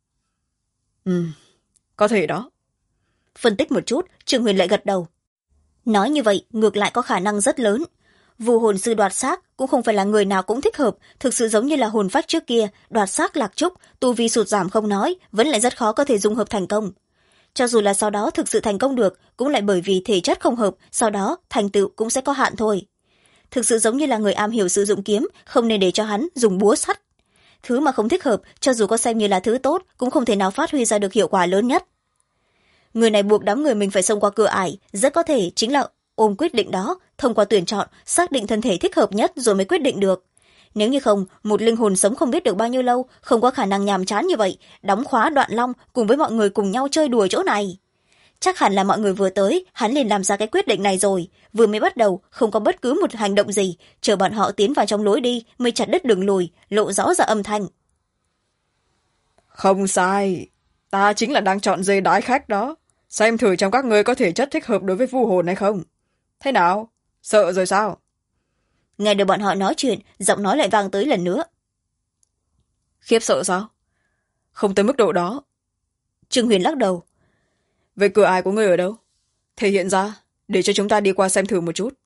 Có thể đó. Phân tích một chút, Trương Huyền lại gật đầu. Nói như vậy ngược lại có khả năng rất lớn. Vu hồn sư đoạt xác cũng không phải là người nào cũng thích hợp, thực sự giống như là hồn phách trước kia đoạt xác Lạc Trúc, tu vi sụt giảm không nói, vẫn lại rất khó có thể dung hợp thành công. Cho dù là sau đó thực sự thành công được, cũng lại bởi vì thể chất không hợp, sau đó thành tựu cũng sẽ có hạn thôi. Thực sự giống như là người am hiểu sử dụng kiếm, không nên để cho hắn dùng búa sắt. Thứ mà không thích hợp, cho dù có xem như là thứ tốt, cũng không thể nào phát huy ra được hiệu quả lớn nhất. Người này buộc đám người mình phải xông qua cửa ải, rất có thể chính là ôm quyết định đó, thông qua tuyển chọn, xác định thân thể thích hợp nhất rồi mới quyết định được. Nếu như không, một linh hồn sống không biết được bao nhiêu lâu, không có khả năng nhàm chán như vậy, đóng khóa Đoạn Long cùng với mọi người cùng nhau chơi đùa chỗ này. Chắc hẳn là mọi người vừa tới, hắn liền làm ra cái quyết định này rồi, vừa mới bắt đầu, không có bất cứ một hành động gì, chờ bọn họ tiến vào trong lối đi mới chặt đứt đường lùi, lộ rõ ra âm thanh. Không sai, ta chính là đang chọn dê đái khách đó. Xem thử trong các ngươi có thể chất thích hợp đối với vu hồn hay không. Thế nào? Sợ rồi sao? Nghe được bọn họ nói chuyện, giọng nói lại vang tới lần nữa. Khiếp sợ sao? Không tới mức độ đó. Trương Huyền lắc đầu. Vậy cửa ải của ngươi ở đâu? Thể hiện ra, để cho chúng ta đi qua xem thử một chút.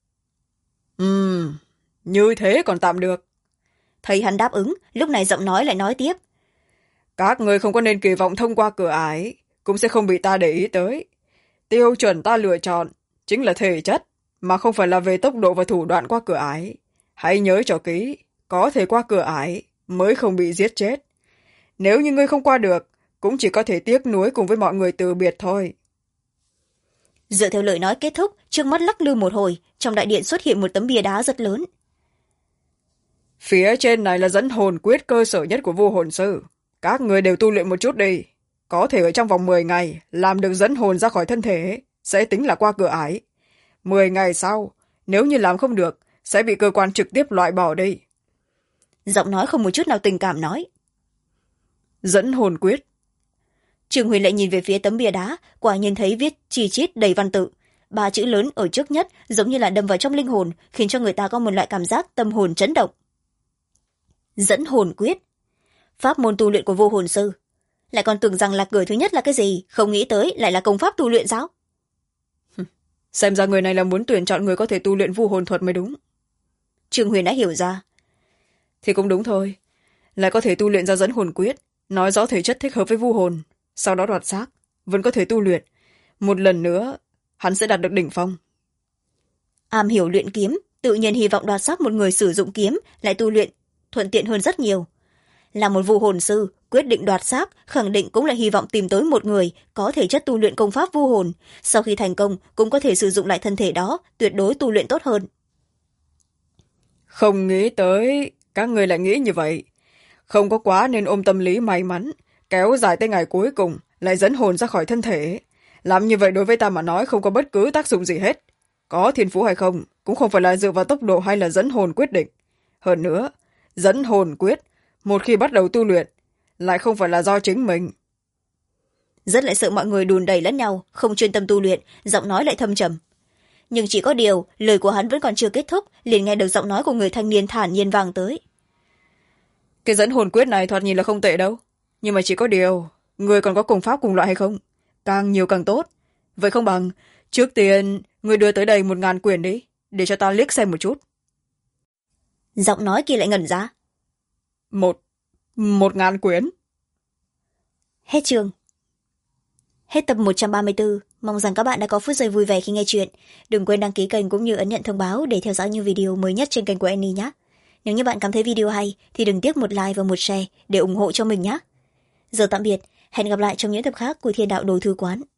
Như thế còn tạm được. Thấy hắn đáp ứng, lúc này giọng nói lại nói tiếp. Các ngươi không có nên kỳ vọng thông qua cửa ải, cũng sẽ không bị ta để ý tới. Tiêu chuẩn ta lựa chọn chính là thể chất, mà không phải là về tốc độ và thủ đoạn qua cửa ải. Hãy nhớ cho kỹ, có thể qua cửa ải mới không bị giết chết. Nếu như ngươi không qua được, cũng chỉ có thể tiếc nuối cùng với mọi người từ biệt thôi. Dựa theo lời nói kết thúc, trước mắt lắc lư một hồi, trong đại điện xuất hiện một tấm bia đá rất lớn. Phía trên này là dẫn hồn quyết cơ sở nhất của vô hồn sư. Các người đều tu luyện một chút đi. Có thể ở trong vòng 10 ngày làm được dẫn hồn ra khỏi thân thể, sẽ tính là qua cửa ải. 10 ngày sau, nếu như làm không được, sẽ bị cơ quan trực tiếp loại bỏ đi. Giọng nói không một chút nào tình cảm nói. Dẫn hồn quyết. Trương Huyền lại nhìn về phía tấm bia đá, quả nhiên thấy viết chi chít đầy văn tự. 3 chữ lớn ở trước nhất giống như là đâm vào trong linh hồn, khiến cho người ta có một loại cảm giác tâm hồn chấn động. Dẫn hồn quyết. Pháp môn tu luyện của vô hồn sư. Lại còn tưởng rằng là cửa thứ nhất là cái gì, không nghĩ tới lại là công pháp tu luyện sao? Xem ra người này là muốn tuyển chọn người có thể tu luyện vu hồn thuật mới đúng. Trương Huyền đã hiểu ra. Thì cũng đúng thôi. Lại có thể tu luyện ra dẫn hồn quyết, nói rõ thể chất thích hợp với vu hồn, sau đó đoạt xác, vẫn có thể tu luyện. Một lần nữa, hắn sẽ đạt được đỉnh phong. Am hiểu luyện kiếm, tự nhiên hy vọng đoạt xác một người sử dụng kiếm, lại tu luyện, thuận tiện hơn rất nhiều. Là một vu hồn sư, quyết định đoạt xác, khẳng định cũng là hy vọng tìm tới một người có thể chất tu luyện công pháp vu hồn. Sau khi thành công, cũng có thể sử dụng lại thân thể đó, tuyệt đối tu luyện tốt hơn. Không nghĩ tới, các người lại nghĩ như vậy. Không có quá nên ôm tâm lý may mắn, kéo dài tới ngày cuối cùng, lại dẫn hồn ra khỏi thân thể. Làm như vậy đối với ta mà nói không có bất cứ tác dụng gì hết. Có thiên phú hay không, cũng không phải là dựa vào tốc độ hay là dẫn hồn quyết định. Hơn nữa, dẫn hồn quyết, một khi bắt đầu tu luyện, lại không phải là do chính mình. Rất lại sợ mọi người đùn đẩy lẫn nhau, không chuyên tâm tu luyện, giọng nói lại thâm trầm. Nhưng chỉ có điều, lời của hắn vẫn còn chưa kết thúc, liền nghe được giọng nói của người thanh niên thản nhiên vang tới. Cái dẫn hồn quyết này thoạt nhìn là không tệ đâu. Nhưng mà chỉ có điều, người còn có cùng pháp cùng loại hay không? Càng nhiều càng tốt. Vậy không bằng, trước tiên, người đưa tới đây 1000 quyển đi, để cho ta liếc xem một chút. Giọng nói kia lại ngẩn ra. 1000 quyển. Hết chương. Hết tập 134. Mong rằng các bạn đã có phút giây vui vẻ khi nghe chuyện. Đừng quên đăng ký kênh cũng như ấn nhận thông báo để theo dõi những video mới nhất trên kênh của Annie nhé. Nếu như bạn cảm thấy video hay thì đừng tiếc một like và một share để ủng hộ cho mình nhé. Giờ tạm biệt, hẹn gặp lại trong những tập khác của Thiên Đạo Đồ Thư Quán.